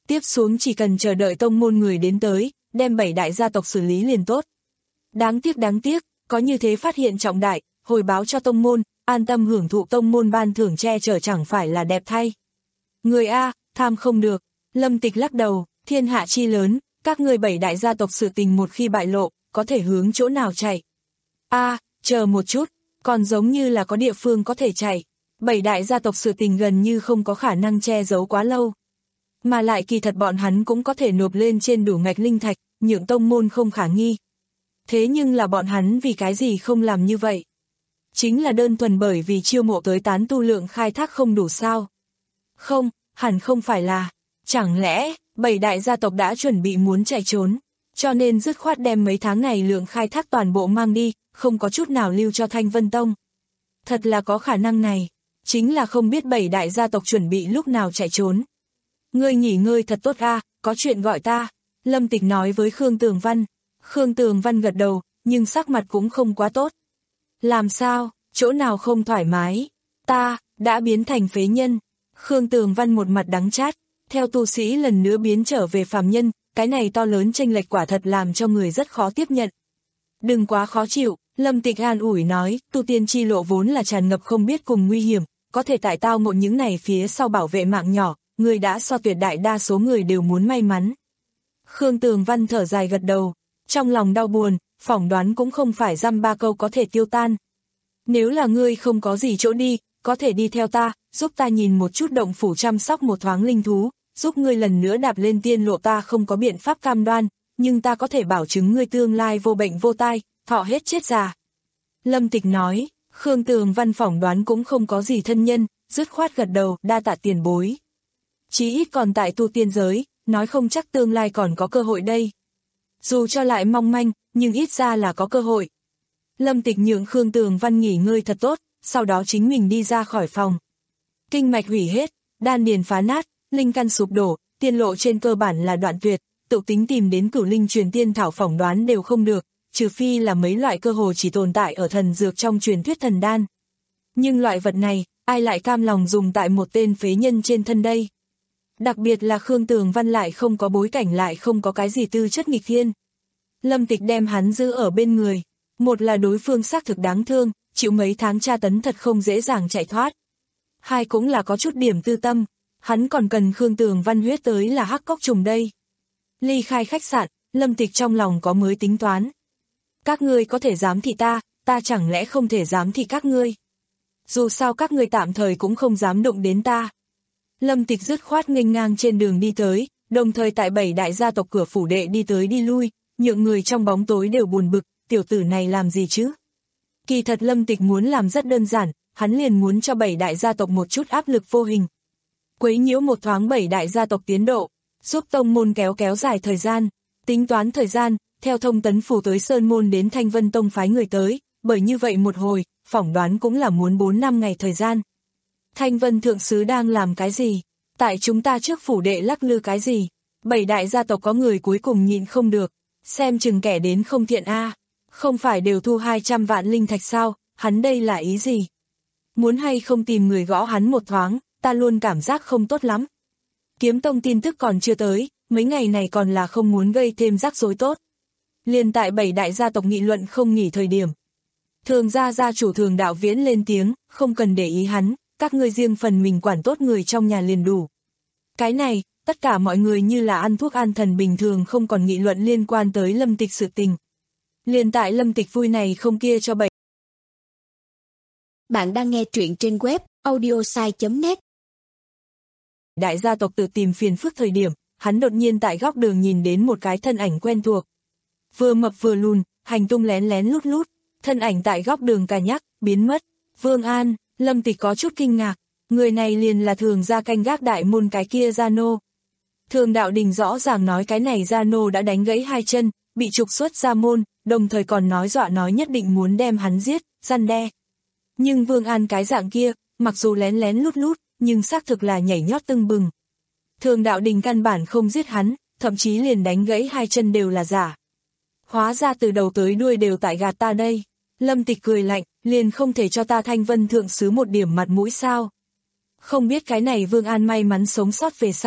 Tiếp xuống chỉ cần chờ đợi tông môn người đến tới, đem bảy đại gia tộc xử lý liền tốt. Đáng tiếc đáng tiếc, có như thế phát hiện trọng đại, hồi báo cho tông môn, an tâm hưởng thụ tông môn ban thưởng che chở chẳng phải là đẹp thay. Người A, tham không được, Lâm Tịch lắc đầu, thiên hạ chi lớn, các người bảy đại gia tộc sự tình một khi bại lộ, có thể hướng chỗ nào chạy. A, chờ một chút, còn giống như là có địa phương có thể chạy. Bảy đại gia tộc sự tình gần như không có khả năng che giấu quá lâu. Mà lại kỳ thật bọn hắn cũng có thể nộp lên trên đủ ngạch linh thạch, nhượng tông môn không khả nghi. Thế nhưng là bọn hắn vì cái gì không làm như vậy? Chính là đơn thuần bởi vì chiêu mộ tới tán tu lượng khai thác không đủ sao? Không, hẳn không phải là. Chẳng lẽ, bảy đại gia tộc đã chuẩn bị muốn chạy trốn, cho nên dứt khoát đem mấy tháng này lượng khai thác toàn bộ mang đi, không có chút nào lưu cho Thanh Vân Tông. Thật là có khả năng này, chính là không biết bảy đại gia tộc chuẩn bị lúc nào chạy trốn. Ngươi nghỉ ngơi thật tốt a, có chuyện gọi ta, Lâm Tịch nói với Khương Tường Văn. Khương Tường Văn gật đầu, nhưng sắc mặt cũng không quá tốt. Làm sao, chỗ nào không thoải mái? Ta, đã biến thành phế nhân. Khương Tường Văn một mặt đắng chát, theo tu sĩ lần nữa biến trở về phàm nhân, cái này to lớn chênh lệch quả thật làm cho người rất khó tiếp nhận. Đừng quá khó chịu, Lâm Tịch an ủi nói, tu tiên chi lộ vốn là tràn ngập không biết cùng nguy hiểm, có thể tại tao ngộ những này phía sau bảo vệ mạng nhỏ, người đã so tuyệt đại đa số người đều muốn may mắn. Khương Tường Văn thở dài gật đầu, trong lòng đau buồn, phỏng đoán cũng không phải dăm ba câu có thể tiêu tan. Nếu là ngươi không có gì chỗ đi, có thể đi theo ta, giúp ta nhìn một chút động phủ chăm sóc một thoáng linh thú, giúp ngươi lần nữa đạp lên tiên lộ ta không có biện pháp cam đoan, nhưng ta có thể bảo chứng ngươi tương lai vô bệnh vô tai, thọ hết chết già. Lâm Tịch nói, Khương Tường Văn phỏng đoán cũng không có gì thân nhân, dứt khoát gật đầu, đa tạ tiền bối. Chí ít còn tại tu tiên giới, nói không chắc tương lai còn có cơ hội đây. Dù cho lại mong manh, nhưng ít ra là có cơ hội. Lâm Tịch nhượng Khương Tường Văn nghỉ ngơi thật tốt, sau đó chính mình đi ra khỏi phòng. Kinh mạch hủy hết, đan điền phá nát, linh căn sụp đổ, tiên lộ trên cơ bản là đoạn tuyệt, tự tính tìm đến cửu linh truyền tiên thảo phỏng đoán đều không được, trừ phi là mấy loại cơ hồ chỉ tồn tại ở thần dược trong truyền thuyết thần đan. Nhưng loại vật này, ai lại cam lòng dùng tại một tên phế nhân trên thân đây? Đặc biệt là Khương Tường Văn lại không có bối cảnh lại không có cái gì tư chất nghịch thiên. Lâm Tịch đem hắn giữ ở bên người, một là đối phương xác thực đáng thương, chịu mấy tháng tra tấn thật không dễ dàng chạy thoát. Hai cũng là có chút điểm tư tâm, hắn còn cần Khương Tường Văn huyết tới là hắc cốc trùng đây. Ly khai khách sạn, Lâm Tịch trong lòng có mới tính toán. Các ngươi có thể giám thị ta, ta chẳng lẽ không thể giám thị các ngươi? Dù sao các ngươi tạm thời cũng không dám động đến ta. Lâm Tịch dứt khoát nghênh ngang trên đường đi tới, đồng thời tại bảy đại gia tộc cửa phủ đệ đi tới đi lui, nhượng người trong bóng tối đều buồn bực, tiểu tử này làm gì chứ? Kỳ thật Lâm Tịch muốn làm rất đơn giản, hắn liền muốn cho bảy đại gia tộc một chút áp lực vô hình. Quấy nhiễu một thoáng bảy đại gia tộc tiến độ, giúp tông môn kéo kéo dài thời gian, tính toán thời gian, theo thông tấn phủ tới Sơn Môn đến Thanh Vân Tông phái người tới, bởi như vậy một hồi, phỏng đoán cũng là muốn bốn năm ngày thời gian. Thanh Vân Thượng Sứ đang làm cái gì? Tại chúng ta trước phủ đệ lắc lư cái gì? Bảy đại gia tộc có người cuối cùng nhịn không được, xem chừng kẻ đến không thiện a, không phải đều thu hai trăm vạn linh thạch sao, hắn đây là ý gì? Muốn hay không tìm người gõ hắn một thoáng, ta luôn cảm giác không tốt lắm. Kiếm Tông tin tức còn chưa tới, mấy ngày này còn là không muốn gây thêm rắc rối tốt. Liền tại bảy đại gia tộc nghị luận không nghỉ thời điểm. Thường gia gia chủ Thường Đạo Viễn lên tiếng, không cần để ý hắn, các ngươi riêng phần mình quản tốt người trong nhà liền đủ. Cái này, tất cả mọi người như là ăn thuốc an thần bình thường không còn nghị luận liên quan tới Lâm Tịch sự tình. Liền tại Lâm Tịch vui này không kia cho bảy. Bạn đang nghe truyện trên web audiosai chấm net. Đại gia tộc tự tìm phiền phức thời điểm, hắn đột nhiên tại góc đường nhìn đến một cái thân ảnh quen thuộc. Vừa mập vừa lùn, hành tung lén lén lút lút, thân ảnh tại góc đường cà nhắc, biến mất. Vương An, Lâm Tịch có chút kinh ngạc, người này liền là Thường gia canh gác đại môn cái kia gia nô. Thường Đạo Đình rõ ràng nói cái này gia nô đã đánh gãy hai chân, bị trục xuất ra môn, đồng thời còn nói dọa nói nhất định muốn đem hắn giết, răn đe. Nhưng Vương An cái dạng kia, mặc dù lén lén lút lút, nhưng xác thực là nhảy nhót tưng bừng. Thường Đạo Đình căn bản không giết hắn, thậm chí liền đánh gãy hai chân đều là giả. Hóa ra từ đầu tới đuôi đều tại gạt ta đây. Lâm Tịch cười lạnh, liền không thể cho ta Thanh Vân Thượng Sứ một điểm mặt mũi sao. Không biết cái này Vương An may mắn sống sót về sau,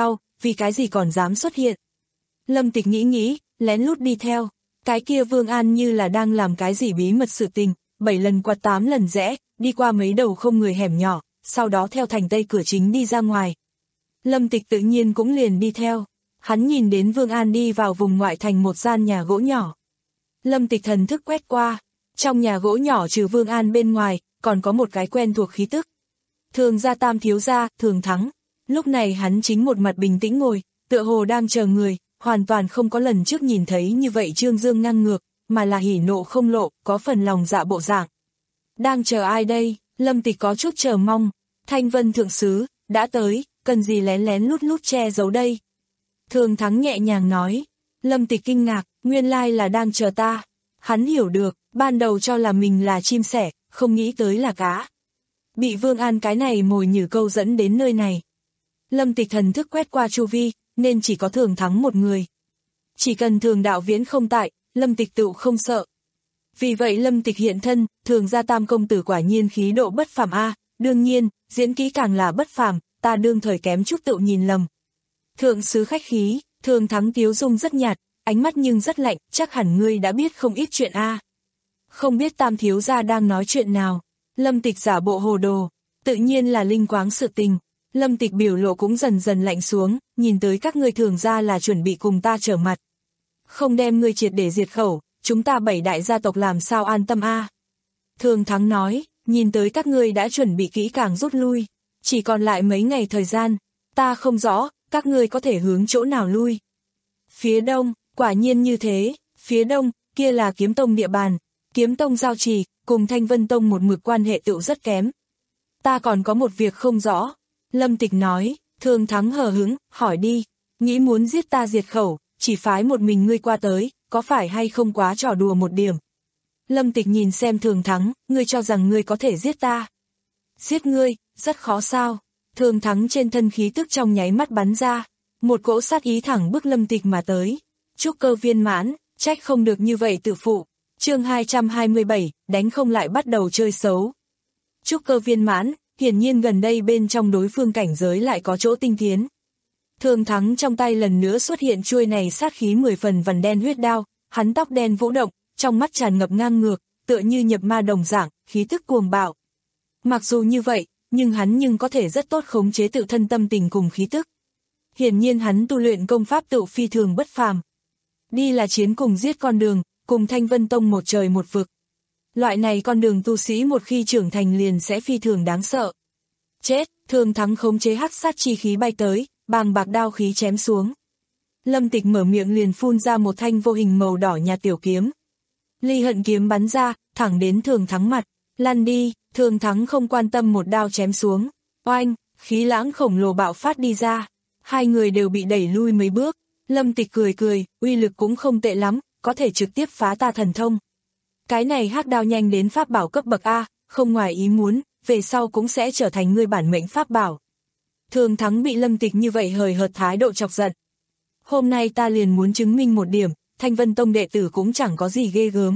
vì cái gì còn dám xuất hiện. Lâm Tịch nghĩ nghĩ, lén lút đi theo, cái kia Vương An như là đang làm cái gì bí mật sự tình, bảy lần quạt tám lần rẽ, đi qua mấy đầu không người hẻm nhỏ, sau đó theo thành tây cửa chính đi ra ngoài. Lâm Tịch tự nhiên cũng liền đi theo, hắn nhìn đến Vương An đi vào vùng ngoại thành một gian nhà gỗ nhỏ. Lâm Tịch thần thức quét qua, trong nhà gỗ nhỏ trừ Vương An bên ngoài, còn có một cái quen thuộc khí tức. Thường gia Tam thiếu gia, Thường Thắng, lúc này hắn chính một mặt bình tĩnh ngồi, tựa hồ đang chờ người, hoàn toàn không có lần trước nhìn thấy như vậy trương dương ngang ngược, mà là hỉ nộ không lộ, có phần lòng dạ bộ dạng. Đang chờ ai đây? Lâm Tịch có chút chờ mong. Thanh Vân thượng sứ, đã tới, cần gì lén lén lút lút che giấu đây? Thường Thắng nhẹ nhàng nói. Lâm Tịch kinh ngạc, nguyên lai là đang chờ ta. Hắn hiểu được, ban đầu cho là mình là chim sẻ, không nghĩ tới là cá. Bị Vương An cái này mồi nhử câu dẫn đến nơi này. Lâm Tịch thần thức quét qua chu vi, nên chỉ có Thường Thắng một người. Chỉ cần Thường đạo viễn không tại, Lâm Tịch tự không sợ. Vì vậy Lâm Tịch hiện thân, Thường gia Tam công tử quả nhiên khí độ bất phàm a, đương nhiên, diễn kỹ càng là bất phàm, ta đương thời kém chút tự nhìn lầm. Thượng sứ khách khí, Thường Thắng tiếu dung rất nhạt, ánh mắt nhưng rất lạnh, chắc hẳn ngươi đã biết không ít chuyện a. Không biết Tam thiếu gia đang nói chuyện nào. Lâm Tịch giả bộ hồ đồ, tự nhiên là linh quáng sự tình. Lâm Tịch biểu lộ cũng dần dần lạnh xuống, nhìn tới các ngươi Thường gia là chuẩn bị cùng ta trở mặt. Không đem ngươi triệt để diệt khẩu, chúng ta bảy đại gia tộc làm sao an tâm a? Thường Thắng nói, nhìn tới các ngươi đã chuẩn bị kỹ càng rút lui, chỉ còn lại mấy ngày thời gian, ta không rõ, các ngươi có thể hướng chỗ nào lui. Phía đông, quả nhiên như thế, phía đông, kia là Kiếm Tông địa bàn, Kiếm Tông giao trì, cùng Thanh Vân Tông một mực quan hệ tựu rất kém. Ta còn có một việc không rõ. Lâm Tịch nói, Thường Thắng hờ hững, hỏi đi, nghĩ muốn giết ta diệt khẩu, chỉ phái một mình ngươi qua tới, có phải hay không quá trò đùa một điểm. Lâm Tịch nhìn xem Thường Thắng, ngươi cho rằng ngươi có thể giết ta. Giết ngươi, rất khó sao. Thường Thắng trên thân khí tức trong nháy mắt bắn ra, một cỗ sát ý thẳng bước Lâm Tịch mà tới. Trúc cơ viên mãn, trách không được như vậy tự phụ. Chương hai trăm hai mươi bảy, đánh không lại bắt đầu chơi xấu. Trúc cơ viên mãn, hiển nhiên gần đây bên trong đối phương cảnh giới lại có chỗ tinh tiến. Thường Thắng trong tay lần nữa xuất hiện chuôi này sát khí mười phần vằn đen huyết đao, hắn tóc đen vũ động, trong mắt tràn ngập ngang ngược, tựa như nhập ma đồng dạng, khí tức cuồng bạo. Mặc dù như vậy, nhưng hắn nhưng có thể rất tốt khống chế tự thân tâm tình cùng khí tức. Hiển nhiên hắn tu luyện công pháp tự phi thường bất phàm. Đi là chiến cùng giết con đường, cùng Thanh Vân Tông một trời một vực. Loại này con đường tu sĩ một khi trưởng thành liền sẽ phi thường đáng sợ. Chết, Thường Thắng khống chế hắc sát chi khí bay tới, bàng bạc đao khí chém xuống. Lâm Tịch mở miệng liền phun ra một thanh vô hình màu đỏ nhạt tiểu kiếm. Ly hận kiếm bắn ra, thẳng đến Thường Thắng mặt, lăn đi, Thường Thắng không quan tâm một đao chém xuống. Oanh, khí lãng khổng lồ bạo phát đi ra. Hai người đều bị đẩy lui mấy bước. Lâm Tịch cười cười, uy lực cũng không tệ lắm, có thể trực tiếp phá ta thần thông. Cái này hắc đao nhanh đến pháp bảo cấp bậc A, không ngoài ý muốn, về sau cũng sẽ trở thành ngươi bản mệnh pháp bảo. Thường Thắng bị Lâm Tịch như vậy hời hợt thái độ chọc giận. Hôm nay ta liền muốn chứng minh một điểm, Thanh Vân Tông đệ tử cũng chẳng có gì ghê gớm.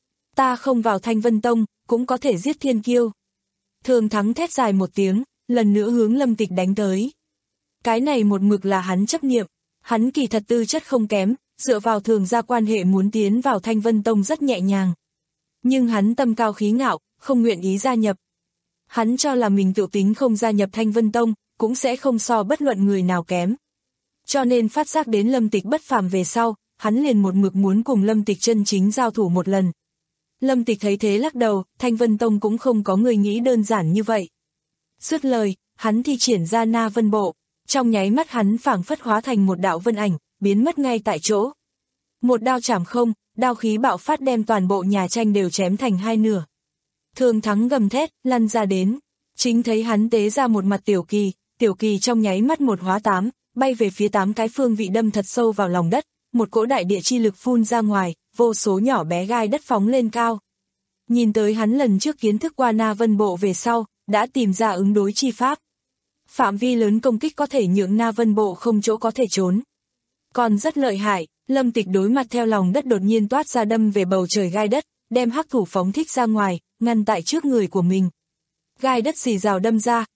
Ta không vào Thanh Vân Tông, cũng có thể giết thiên kiêu. Thường Thắng thét dài một tiếng, lần nữa hướng Lâm Tịch đánh tới. Cái này một mực là hắn chấp niệm, hắn kỳ thật tư chất không kém, dựa vào Thường gia quan hệ muốn tiến vào Thanh Vân Tông rất nhẹ nhàng. Nhưng hắn tâm cao khí ngạo, không nguyện ý gia nhập. Hắn cho là mình tự tính không gia nhập Thanh Vân Tông, cũng sẽ không so bất luận người nào kém. Cho nên phát giác đến Lâm Tịch bất phàm về sau, hắn liền một mực muốn cùng Lâm Tịch chân chính giao thủ một lần. Lâm Tịch thấy thế lắc đầu, Thanh Vân Tông cũng không có người nghĩ đơn giản như vậy. Dứt lời, hắn thi triển ra Na Vân Bộ, trong nháy mắt hắn phảng phất hóa thành một đạo vân ảnh, biến mất ngay tại chỗ. Một đao chảm không, đao khí bạo phát đem toàn bộ nhà tranh đều chém thành hai nửa. Thường Thắng gầm thét, lăn ra đến. Chính thấy hắn tế ra một mặt tiểu kỳ, tiểu kỳ trong nháy mắt một hóa tám, bay về phía tám cái phương vị đâm thật sâu vào lòng đất, một cỗ đại địa chi lực phun ra ngoài, vô số nhỏ bé gai đất phóng lên cao. Nhìn tới hắn lần trước kiến thức qua Na Vân Bộ về sau, đã tìm ra ứng đối chi pháp. Phạm vi lớn công kích có thể nhượng Na Vân Bộ không chỗ có thể trốn. Còn rất lợi hại, Lâm Tịch đối mặt theo lòng đất đột nhiên toát ra đâm về bầu trời gai đất, đem hắc thủ phóng thích ra ngoài, ngăn tại trước người của mình. Gai đất xì rào đâm ra,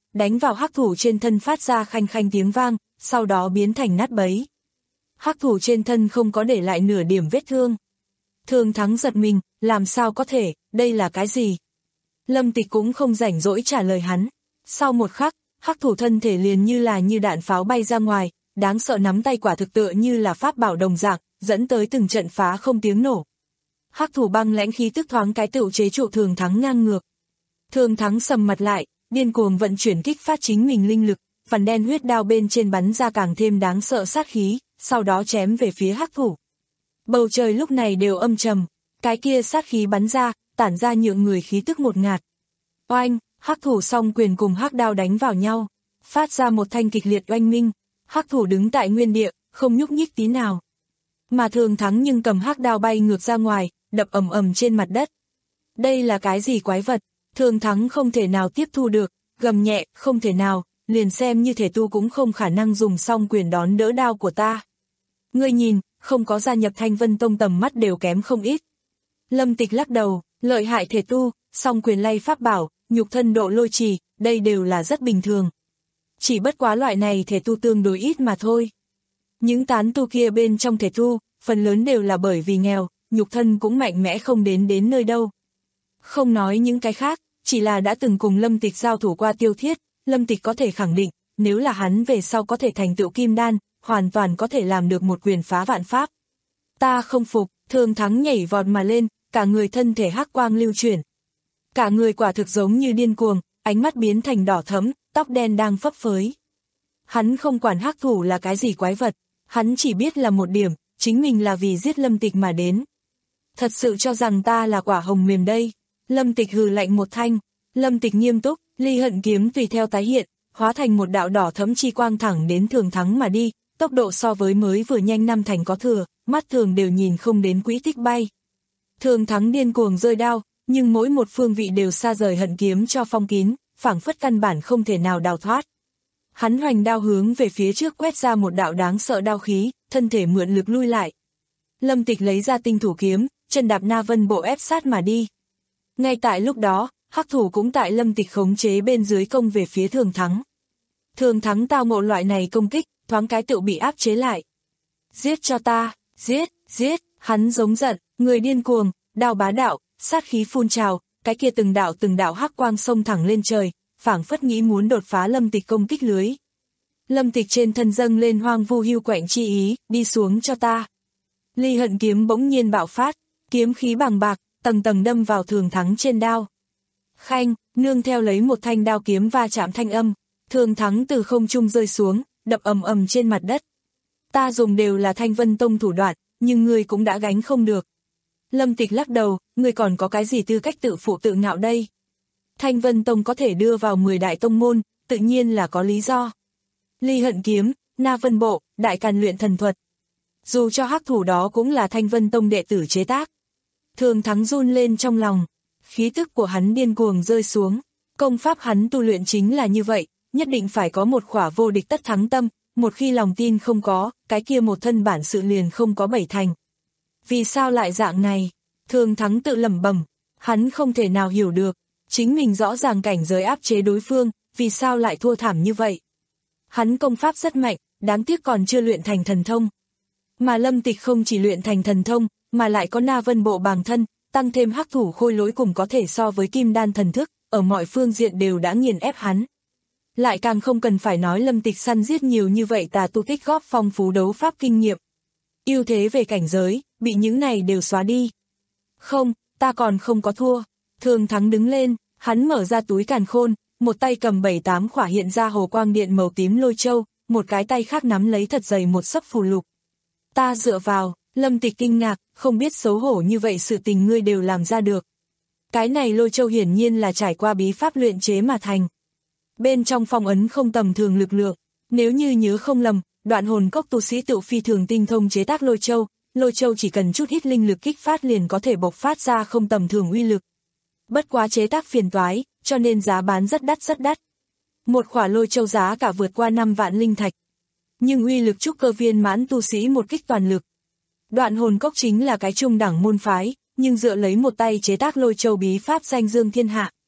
đánh vào hắc thủ trên thân phát ra khanh khanh tiếng vang, sau đó biến thành nát bấy. Hắc thủ trên thân không có để lại nửa điểm vết thương. Thường Thắng giật mình, làm sao có thể, đây là cái gì? Lâm Tịch cũng không rảnh rỗi trả lời hắn. Sau một khắc, hắc thủ thân thể liền như là như đạn pháo bay ra ngoài, đáng sợ nắm tay quả thực tựa như là pháp bảo đồng dạng, dẫn tới từng trận phá không tiếng nổ. Hắc thủ băng lãnh khí tức thoáng cái tựu chế trụ Thường Thắng ngang ngược. Thường Thắng sầm mặt lại, điên cuồng vận chuyển kích phát chính mình linh lực, phần đen huyết đao bên trên bắn ra càng thêm đáng sợ sát khí, sau đó chém về phía hắc thủ. Bầu trời lúc này đều âm trầm, cái kia sát khí bắn ra, tản ra nhượng người khí tức ngột ngạt. Oanh, hắc thủ song quyền cùng hắc đao đánh vào nhau, phát ra một thanh kịch liệt oanh minh, hắc thủ đứng tại nguyên địa, không nhúc nhích tí nào. Mà Thường Thắng nhưng cầm hắc đao bay ngược ra ngoài, đập ầm ầm trên mặt đất. Đây là cái gì quái vật? Thường Thắng không thể nào tiếp thu được, gầm nhẹ, không thể nào, liền xem như thể tu cũng không khả năng dùng song quyền đón đỡ đao của ta. Ngươi nhìn, không có gia nhập Thanh Vân Tông tầm mắt đều kém không ít. Lâm Tịch lắc đầu, lợi hại thể tu, song quyền lay pháp bảo, nhục thân độ lôi trì, đây đều là rất bình thường. Chỉ bất quá loại này thể tu tương đối ít mà thôi. Những tán tu kia bên trong thể tu, phần lớn đều là bởi vì nghèo, nhục thân cũng mạnh mẽ không đến đến nơi đâu. Không nói những cái khác, chỉ là đã từng cùng Lâm Tịch giao thủ qua Tiêu Thiết, Lâm Tịch có thể khẳng định, nếu là hắn về sau có thể thành tựu kim đan, hoàn toàn có thể làm được một quyền phá vạn pháp. Ta không phục, Thường Thắng nhảy vọt mà lên, cả người thân thể hắc quang lưu chuyển. Cả người quả thực giống như điên cuồng, ánh mắt biến thành đỏ thẫm, tóc đen đang phấp phới. Hắn không quản hắc thủ là cái gì quái vật, hắn chỉ biết là một điểm, chính mình là vì giết Lâm Tịch mà đến. Thật sự cho rằng ta là quả hồng mềm đây. Lâm Tịch hừ lạnh một thanh, Lâm Tịch nghiêm túc, ly hận kiếm tùy theo tái hiện, hóa thành một đạo đỏ thẫm chi quang thẳng đến Thường Thắng mà đi, tốc độ so với mới vừa nhanh năm thành có thừa, mắt thường đều nhìn không đến quỹ tích bay. Thường Thắng điên cuồng rơi đao, nhưng mỗi một phương vị đều xa rời hận kiếm cho phong kín, phảng phất căn bản không thể nào đào thoát. Hắn hoành đao hướng về phía trước quét ra một đạo đáng sợ đao khí, thân thể mượn lực lui lại. Lâm Tịch lấy ra tinh thủ kiếm, chân đạp Na Vân Bộ ép sát mà đi. Ngay tại lúc đó, hắc thủ cũng tại Lâm Tịch khống chế bên dưới công về phía Thường Thắng. Thường Thắng tao ngộ loại này công kích, thoáng cái tựu bị áp chế lại. Giết cho ta, giết, giết, hắn giống giận, người điên cuồng, đao bá đạo, sát khí phun trào, cái kia từng đạo từng đạo hắc quang xông thẳng lên trời, phảng phất nghĩ muốn đột phá Lâm Tịch công kích lưới. Lâm Tịch trên thân dâng lên hoang vu hưu quạnh chi ý, đi xuống cho ta. Ly hận kiếm bỗng nhiên bạo phát, kiếm khí bằng bạc, tầng tầng đâm vào Thường Thắng trên đao. Khanh, nương theo lấy một thanh đao kiếm va chạm thanh âm, Thường Thắng từ không trung rơi xuống, đập ầm ầm trên mặt đất. Ta dùng đều là Thanh Vân Tông thủ đoạn, nhưng ngươi cũng đã gánh không được. Lâm Tịch lắc đầu, ngươi còn có cái gì tư cách tự phụ tự ngạo đây? Thanh Vân Tông có thể đưa vào mười đại tông môn, tự nhiên là có lý do. Ly hận kiếm, Na Vân Bộ, đại càn luyện thần thuật. Dù cho hắc thủ đó cũng là Thanh Vân Tông đệ tử chế tác. Thường Thắng run lên trong lòng, khí tức của hắn điên cuồng rơi xuống. Công pháp hắn tu luyện chính là như vậy, nhất định phải có một khỏa vô địch tất thắng tâm, một khi lòng tin không có, cái kia một thân bản sự liền không có bảy thành. Vì sao lại dạng này? Thường Thắng tự lẩm bẩm, hắn không thể nào hiểu được, chính mình rõ ràng cảnh giới áp chế đối phương, vì sao lại thua thảm như vậy? Hắn công pháp rất mạnh, đáng tiếc còn chưa luyện thành thần thông. Mà Lâm Tịch không chỉ luyện thành thần thông, mà lại có Na Vân Bộ bàng thân, tăng thêm hắc thủ khôi lỗi cùng có thể so với kim đan thần thức, ở mọi phương diện đều đã nghiền ép hắn. Lại càng không cần phải nói Lâm Tịch săn giết nhiều như vậy tà tu tích góp phong phú đấu pháp kinh nghiệm. Ưu thế về cảnh giới, bị những này đều xóa đi. Không, ta còn không có thua. Thường Thắng đứng lên, hắn mở ra túi càn khôn, một tay cầm bảy tám khỏa hiện ra hồ quang điện màu tím lôi châu, một cái tay khác nắm lấy thật dày một sấp phù lục. Ta dựa vào, Lâm Tịch kinh ngạc, không biết xấu hổ như vậy sự tình ngươi đều làm ra được. Cái này lôi châu hiển nhiên là trải qua bí pháp luyện chế mà thành. Bên trong phong ấn không tầm thường lực lượng, nếu như nhớ không lầm, Đoạn Hồn Cốc tu sĩ tự phi thường tinh thông chế tác lôi châu, lôi châu chỉ cần chút ít linh lực kích phát liền có thể bộc phát ra không tầm thường uy lực. Bất quá chế tác phiền toái, cho nên giá bán rất đắt rất đắt. Một khỏa lôi châu giá cả vượt qua năm vạn linh thạch. Nhưng uy lực trúc cơ viên mãn tu sĩ một kích toàn lực. Đoạn Hồn Cốc chính là cái trung đẳng môn phái, nhưng dựa lấy một tay chế tác lôi châu bí pháp danh dương thiên hạ.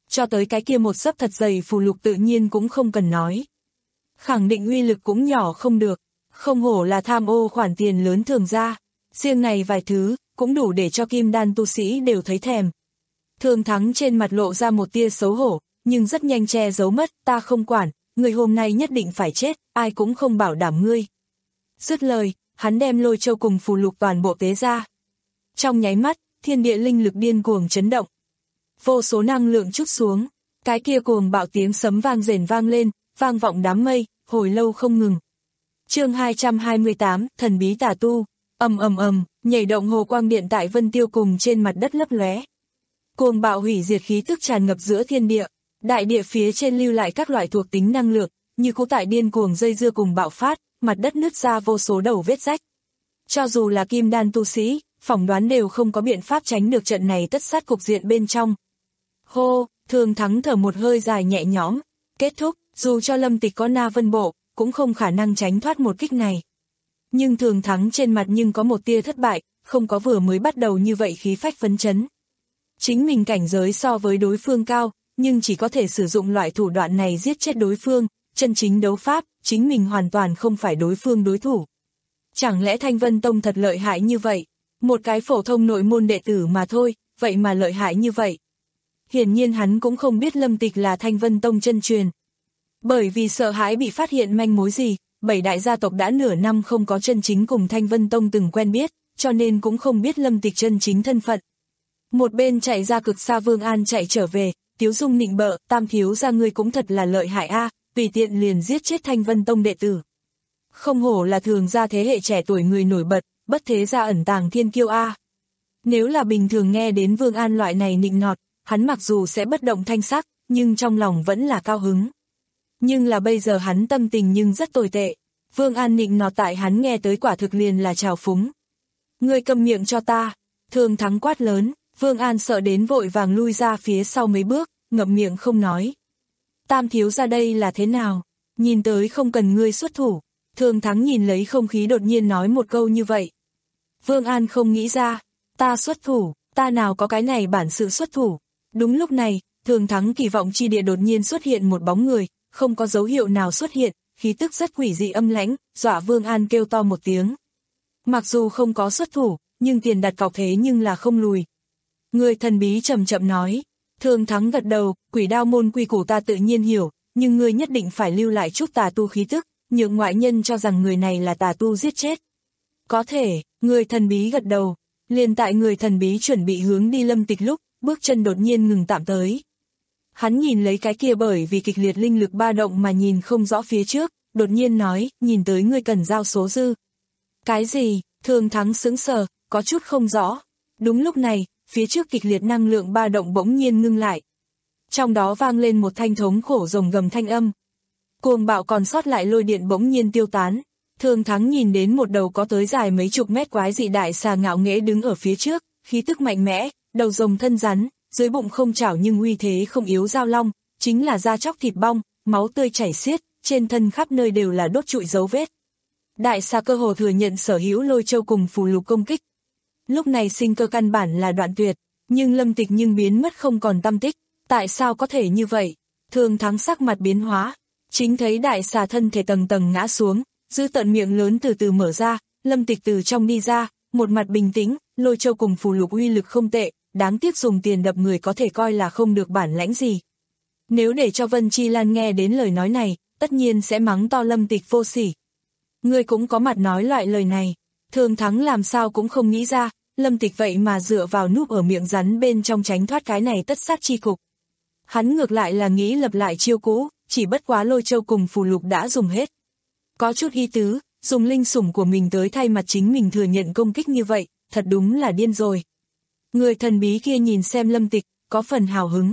cho tới cái kia một xấp thật dày phù lục tự nhiên cũng không cần nói. Khẳng định uy lực cũng nhỏ không được, không hổ là tham ô khoản tiền lớn thường ra, riêng này vài thứ, cũng đủ để cho kim đan tu sĩ đều thấy thèm. Thường Thắng trên mặt lộ ra một tia xấu hổ, nhưng rất nhanh che giấu mất, ta không quản, người hôm nay nhất định phải chết, ai cũng không bảo đảm ngươi. Dứt lời, hắn đem lôi châu cùng phù lục toàn bộ tế ra. Trong nháy mắt, thiên địa linh lực điên cuồng chấn động. Vô số năng lượng trút xuống, cái kia cuồng bạo tiếng sấm vang rền vang lên, vang vọng đám mây, hồi lâu không ngừng. Chương hai trăm hai mươi tám, thần bí tà tu, ầm ầm ầm, nhảy động hồ quang điện tại Vân Tiêu cùng trên mặt đất lấp lóe. Cuồng bạo hủy diệt khí tức tràn ngập giữa thiên địa, đại địa phía trên lưu lại các loại thuộc tính năng lượng, như cũ tại điên cuồng dây dưa cùng bạo phát, mặt đất nứt ra vô số đầu vết rách. Cho dù là kim đan tu sĩ, phỏng đoán đều không có biện pháp tránh được trận này tất sát cục diện bên trong. Hô, Thường Thắng thở một hơi dài nhẹ nhõm, kết thúc, dù cho Lâm Tịch có Na Vân Bộ, cũng không khả năng tránh thoát một kích này. Nhưng Thường Thắng trên mặt nhưng có một tia thất bại, không có vừa mới bắt đầu như vậy khí phách phấn chấn. Chính mình cảnh giới so với đối phương cao, nhưng chỉ có thể sử dụng loại thủ đoạn này giết chết đối phương, chân chính đấu pháp, chính mình hoàn toàn không phải đối phương đối thủ. Chẳng lẽ Thanh Vân Tông thật lợi hại như vậy? Một cái phổ thông nội môn đệ tử mà thôi, vậy mà lợi hại như vậy. Hiển nhiên hắn cũng không biết Lâm Tịch là Thanh Vân Tông chân truyền. Bởi vì sợ hãi bị phát hiện manh mối gì, bảy đại gia tộc đã nửa năm không có chân chính cùng Thanh Vân Tông từng quen biết, cho nên cũng không biết Lâm Tịch chân chính thân phận. Một bên chạy ra cực xa Vương An chạy trở về, Tiếu Dung nịnh bợ, Tam thiếu gia ngươi cũng thật là lợi hại a, tùy tiện liền giết chết Thanh Vân Tông đệ tử. Không hổ là Thường gia thế hệ trẻ tuổi người nổi bật, bất thế gia ẩn tàng thiên kiêu a. Nếu là bình thường nghe đến Vương An loại này nịnh nọt, hắn mặc dù sẽ bất động thanh sắc, nhưng trong lòng vẫn là cao hứng. Nhưng là bây giờ hắn tâm tình nhưng rất tồi tệ. Vương An nịnh nọt tại hắn nghe tới quả thực liền là trào phúng. Ngươi câm miệng cho ta, Thường Thắng quát lớn, Vương An sợ đến vội vàng lui ra phía sau mấy bước, ngậm miệng không nói. Tam thiếu gia đây là thế nào? Nhìn tới không cần ngươi xuất thủ. Thường Thắng nhìn lấy không khí đột nhiên nói một câu như vậy. Vương An không nghĩ ra, ta xuất thủ, ta nào có cái này bản sự xuất thủ. Đúng lúc này, Thường Thắng kỳ vọng chi địa đột nhiên xuất hiện một bóng người, không có dấu hiệu nào xuất hiện, khí tức rất quỷ dị âm lãnh, dọa Vương An kêu to một tiếng. Mặc dù không có xuất thủ, nhưng tiền đặt cọc thế nhưng là không lùi. Người thần bí chậm chậm nói, Thường Thắng gật đầu, quỷ đao môn quy củ ta tự nhiên hiểu, nhưng ngươi nhất định phải lưu lại chút tà tu khí tức, nhượng ngoại nhân cho rằng người này là tà tu giết chết. Có thể, người thần bí gật đầu, liền tại người thần bí chuẩn bị hướng đi Lâm Tịch lúc, bước chân đột nhiên ngừng tạm tới. Hắn nhìn lấy cái kia bởi vì kịch liệt linh lực ba động mà nhìn không rõ phía trước, đột nhiên nói, nhìn tới ngươi cần giao số dư. Cái gì? Thường Thắng sững sờ, có chút không rõ. Đúng lúc này, phía trước kịch liệt năng lượng ba động bỗng nhiên ngưng lại. Trong đó vang lên một thanh thống khổ rồng gầm thanh âm. Cuồng bạo còn sót lại lôi điện bỗng nhiên tiêu tán. Thường Thắng nhìn đến một đầu có tới dài mấy chục mét quái dị đại xà ngạo nghễ đứng ở phía trước, khí tức mạnh mẽ, đầu rồng thân rắn, dưới bụng không chảo nhưng uy thế không yếu giao long, chính là da chóc thịt bong, máu tươi chảy xiết, trên thân khắp nơi đều là đốt trụi dấu vết. Đại xà cơ hồ thừa nhận sở hữu lôi châu cùng phù lục công kích. Lúc này sinh cơ căn bản là đoạn tuyệt, nhưng Lâm Tịch nhưng biến mất không còn tăm tích, tại sao có thể như vậy? Thường Thắng sắc mặt biến hóa, chính thấy đại xà thân thể tầng tầng ngã xuống, giữ tận miệng lớn từ từ mở ra, Lâm Tịch từ trong đi ra, một mặt bình tĩnh, lôi châu cùng phù lục uy lực không tệ, đáng tiếc dùng tiền đập người có thể coi là không được bản lãnh gì. Nếu để cho Vân Chi Lan nghe đến lời nói này, tất nhiên sẽ mắng to Lâm Tịch vô sỉ. Ngươi cũng có mặt nói loại lời này, Thường Thắng làm sao cũng không nghĩ ra, Lâm Tịch vậy mà dựa vào núp ở miệng rắn bên trong tránh thoát cái này tất sát chi cục. Hắn ngược lại là nghĩ lập lại chiêu cũ, chỉ bất quá lôi châu cùng phù lục đã dùng hết. Có chút ý tứ, dùng linh sủng của mình tới thay mặt chính mình thừa nhận công kích như vậy, thật đúng là điên rồi. Người thần bí kia nhìn xem Lâm Tịch, có phần hào hứng.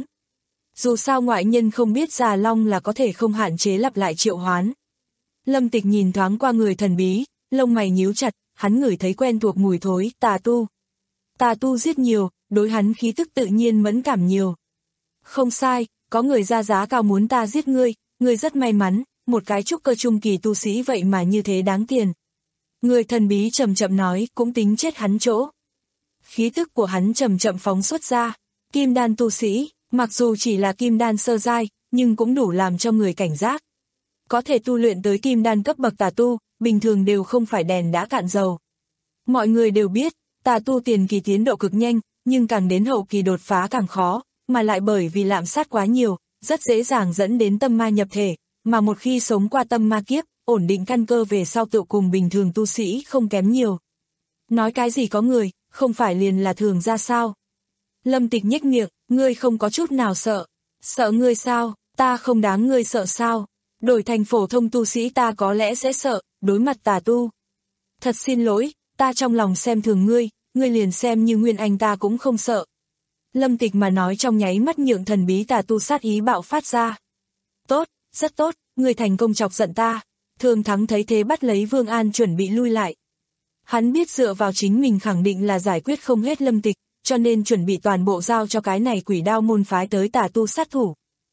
Dù sao ngoại nhân không biết già long là có thể không hạn chế lặp lại triệu hoán. Lâm Tịch nhìn thoáng qua người thần bí, lông mày nhíu chặt, hắn ngửi thấy quen thuộc mùi thối, tà tu. Tà tu giết nhiều, đối hắn khí tức tự nhiên mẫn cảm nhiều. Không sai, có người ra giá cao muốn ta giết ngươi, ngươi rất may mắn, một cái trúc cơ trung kỳ tu sĩ vậy mà như thế đáng tiền. Người thần bí chậm chậm nói, cũng tính chết hắn chỗ. Khí tức của hắn chậm chậm phóng xuất ra, kim đan tu sĩ, Mặc dù chỉ là kim đan sơ giai, nhưng cũng đủ làm cho người cảnh giác. Có thể tu luyện tới kim đan cấp bậc tà tu, bình thường đều không phải đèn đã cạn dầu. Mọi người đều biết, tà tu tiền kỳ tiến độ cực nhanh, nhưng càng đến hậu kỳ đột phá càng khó, mà lại bởi vì lạm sát quá nhiều, rất dễ dàng dẫn đến tâm ma nhập thể, mà một khi sống qua tâm ma kiếp, ổn định căn cơ về sau tự cùng bình thường tu sĩ không kém nhiều. Nói cái gì có người, không phải liền là thường ra sao? Lâm Tịch nhếch miệng, ngươi không có chút nào sợ. Sợ ngươi sao, ta không đáng ngươi sợ sao? Đổi thành phổ thông tu sĩ ta có lẽ sẽ sợ, đối mặt tà tu. Thật xin lỗi, ta trong lòng xem thường ngươi, ngươi liền xem như nguyên anh ta cũng không sợ. Lâm Tịch mà nói trong nháy mắt nhượng thần bí tà tu sát ý bạo phát ra. Tốt, rất tốt, ngươi thành công chọc giận ta. Thường Thắng thấy thế bắt lấy Vương An chuẩn bị lui lại. Hắn biết dựa vào chính mình khẳng định là giải quyết không hết Lâm Tịch, cho nên chuẩn bị toàn bộ giao cho cái này quỷ đao môn phái tới tà tu sát thủ.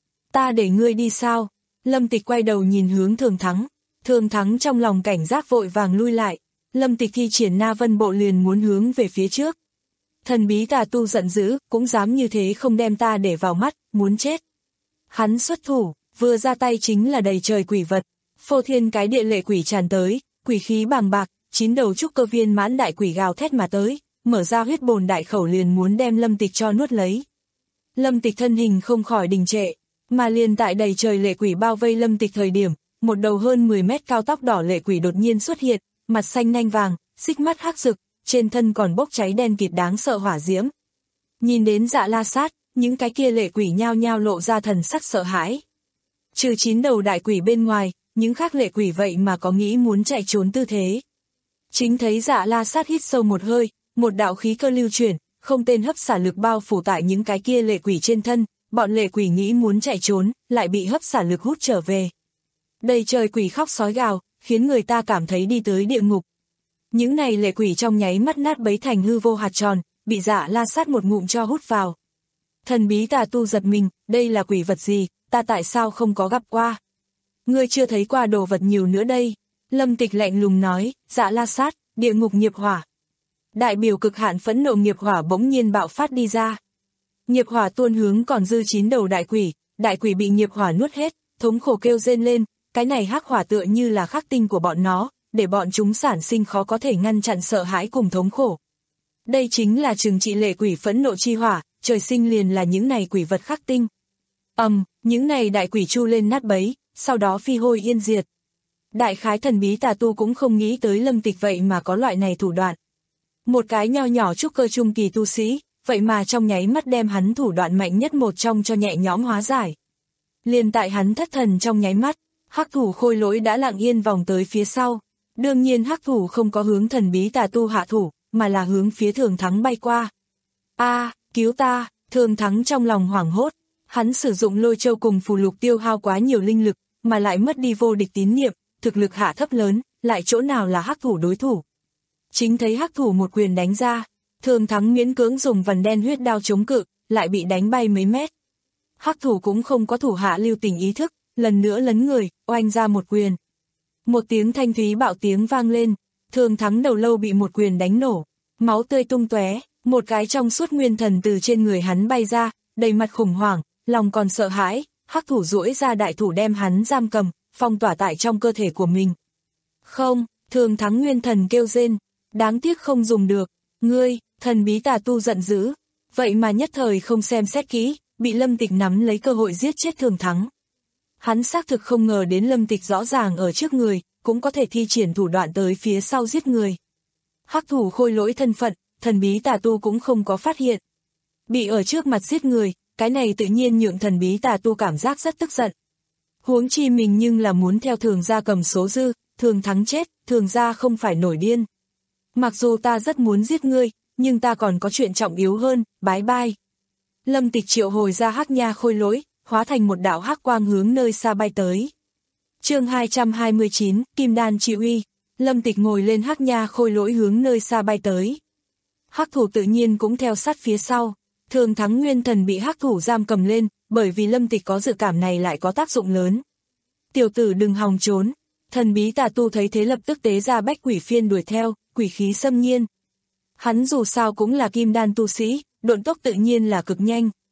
Ta để ngươi đi sao? Lâm Tịch quay đầu nhìn hướng Thường Thắng. Thường Thắng trong lòng cảnh giác vội vàng lui lại. Lâm Tịch thi triển Na Vân Bộ liền muốn hướng về phía trước. Thần bí tà tu giận dữ, cũng dám như thế không đem ta để vào mắt, muốn chết. Hắn xuất thủ, vừa ra tay chính là đầy trời quỷ vật. Phô thiên cái địa lệ quỷ tràn tới, quỷ khí bàng bạc, chín đầu trúc cơ viên mãn đại quỷ gào thét mà tới, mở ra huyết bồn đại khẩu liền muốn đem Lâm Tịch cho nuốt lấy. Lâm Tịch thân hình không khỏi đình trệ, mà liền tại đầy trời lệ quỷ bao vây Lâm Tịch thời điểm, một đầu hơn mười mét cao tóc đỏ lệ quỷ đột nhiên xuất hiện, mặt xanh nanh vàng, xích mắt hắc rực, trên thân còn bốc cháy đen kịt đáng sợ hỏa diễm. Nhìn đến Dạ La Sát, những cái kia lệ quỷ nhao nhao lộ ra thần sắc sợ hãi. Trừ chín đầu đại quỷ bên ngoài, những khác lệ quỷ vậy mà có nghĩ muốn chạy trốn tư thế. Chính thấy Dạ La Sát hít sâu một hơi, một đạo khí cơ lưu chuyển, không tên hấp xả lực bao phủ tại những cái kia lệ quỷ trên thân, bọn lệ quỷ nghĩ muốn chạy trốn, lại bị hấp xả lực hút trở về. Đầy trời quỷ khóc sói gào, khiến người ta cảm thấy đi tới địa ngục. Những này lệ quỷ trong nháy mắt nát bấy thành hư vô hạt tròn, bị Dạ La Sát một ngụm cho hút vào. Thần bí tà tu giật mình, đây là quỷ vật gì, ta tại sao không có gặp qua? Ngươi chưa thấy qua đồ vật nhiều nữa đây. Lâm Tịch lạnh lùng nói, Dạ La Sát, địa ngục nghiệp hỏa. Đại biểu cực hạn phẫn nộ nghiệp hỏa bỗng nhiên bạo phát đi ra. Nghiệp hỏa tuôn hướng còn dư chín đầu đại quỷ, đại quỷ bị nghiệp hỏa nuốt hết, thống khổ kêu rên lên, cái này hắc hỏa tựa như là khắc tinh của bọn nó, để bọn chúng sản sinh khó có thể ngăn chặn sợ hãi cùng thống khổ. Đây chính là trừng trị lệ quỷ phẫn nộ chi hỏa, trời sinh liền là những này quỷ vật khắc tinh. Ầm, um, những này đại quỷ chu lên nát bấy, sau đó phi hôi yên diệt. Đại khái thần bí tà tu cũng không nghĩ tới Lâm Tịch vậy mà có loại này thủ đoạn. Một cái nho nhỏ trúc cơ trung kỳ tu sĩ, vậy mà trong nháy mắt đem hắn thủ đoạn mạnh nhất một trong cho nhẹ nhõm hóa giải. Liền tại hắn thất thần trong nháy mắt, hắc thủ khôi lỗi đã lặng yên vòng tới phía sau. Đương nhiên hắc thủ không có hướng thần bí tà tu hạ thủ, mà là hướng phía Thường Thắng bay qua. A, à, cứu ta! Thường Thắng trong lòng hoảng hốt, hắn sử dụng lôi châu cùng phù lục tiêu hao quá nhiều linh lực, mà lại mất đi vô địch tín niệm, thực lực hạ thấp lớn, lại chỗ nào là hắc thủ đối thủ. Chính thấy hắc thủ một quyền đánh ra, Thường Thắng miễn cưỡng dùng vằn đen huyết đao chống cự, lại bị đánh bay mấy mét. Hắc thủ cũng không có thủ hạ lưu tình ý thức, lần nữa lấn người, oanh ra một quyền. Một tiếng thanh thúy bạo tiếng vang lên, Thường Thắng đầu lâu bị một quyền đánh nổ, máu tươi tung tóe, một cái trong suốt nguyên thần từ trên người hắn bay ra, đầy mặt khủng hoảng, lòng còn sợ hãi, hắc thủ duỗi ra đại thủ đem hắn giam cầm, phong tỏa tại trong cơ thể của mình. Không, Thường Thắng nguyên thần kêu rên, đáng tiếc không dùng được, ngươi, thần bí tà tu giận dữ, vậy mà nhất thời không xem xét kỹ, bị Lâm Tịch nắm lấy cơ hội giết chết Thường Thắng. Hắn xác thực không ngờ đến Lâm Tịch rõ ràng ở trước người, cũng có thể thi triển thủ đoạn tới phía sau giết người. Hắc thủ khôi lỗi thân phận, thần bí tà tu cũng không có phát hiện. Bị ở trước mặt giết người, cái này tự nhiên nhượng thần bí tà tu cảm giác rất tức giận. Huống chi mình nhưng là muốn theo Thường gia cầm số dư, Thường Thắng chết, Thường gia không phải nổi điên. Mặc dù ta rất muốn giết ngươi, nhưng ta còn có chuyện trọng yếu hơn, bái bai. Lâm Tịch triệu hồi ra hắc nha khôi lỗi, hóa thành một đạo hắc quang hướng nơi xa bay tới. Chương hai trăm hai mươi chín, Kim Đan Chi Uy. Lâm Tịch ngồi lên hắc nha khôi lỗi hướng nơi xa bay tới. Hắc thủ tự nhiên cũng theo sát phía sau. Thường Thắng nguyên thần bị hắc thủ giam cầm lên, bởi vì Lâm Tịch có dự cảm này lại có tác dụng lớn. Tiểu tử đừng hòng trốn. Thần bí tà tu thấy thế lập tức tế ra bách quỷ phiên đuổi theo, quỷ khí xâm nhiên. Hắn dù sao cũng là kim đan tu sĩ, độn tốc tự nhiên là cực nhanh.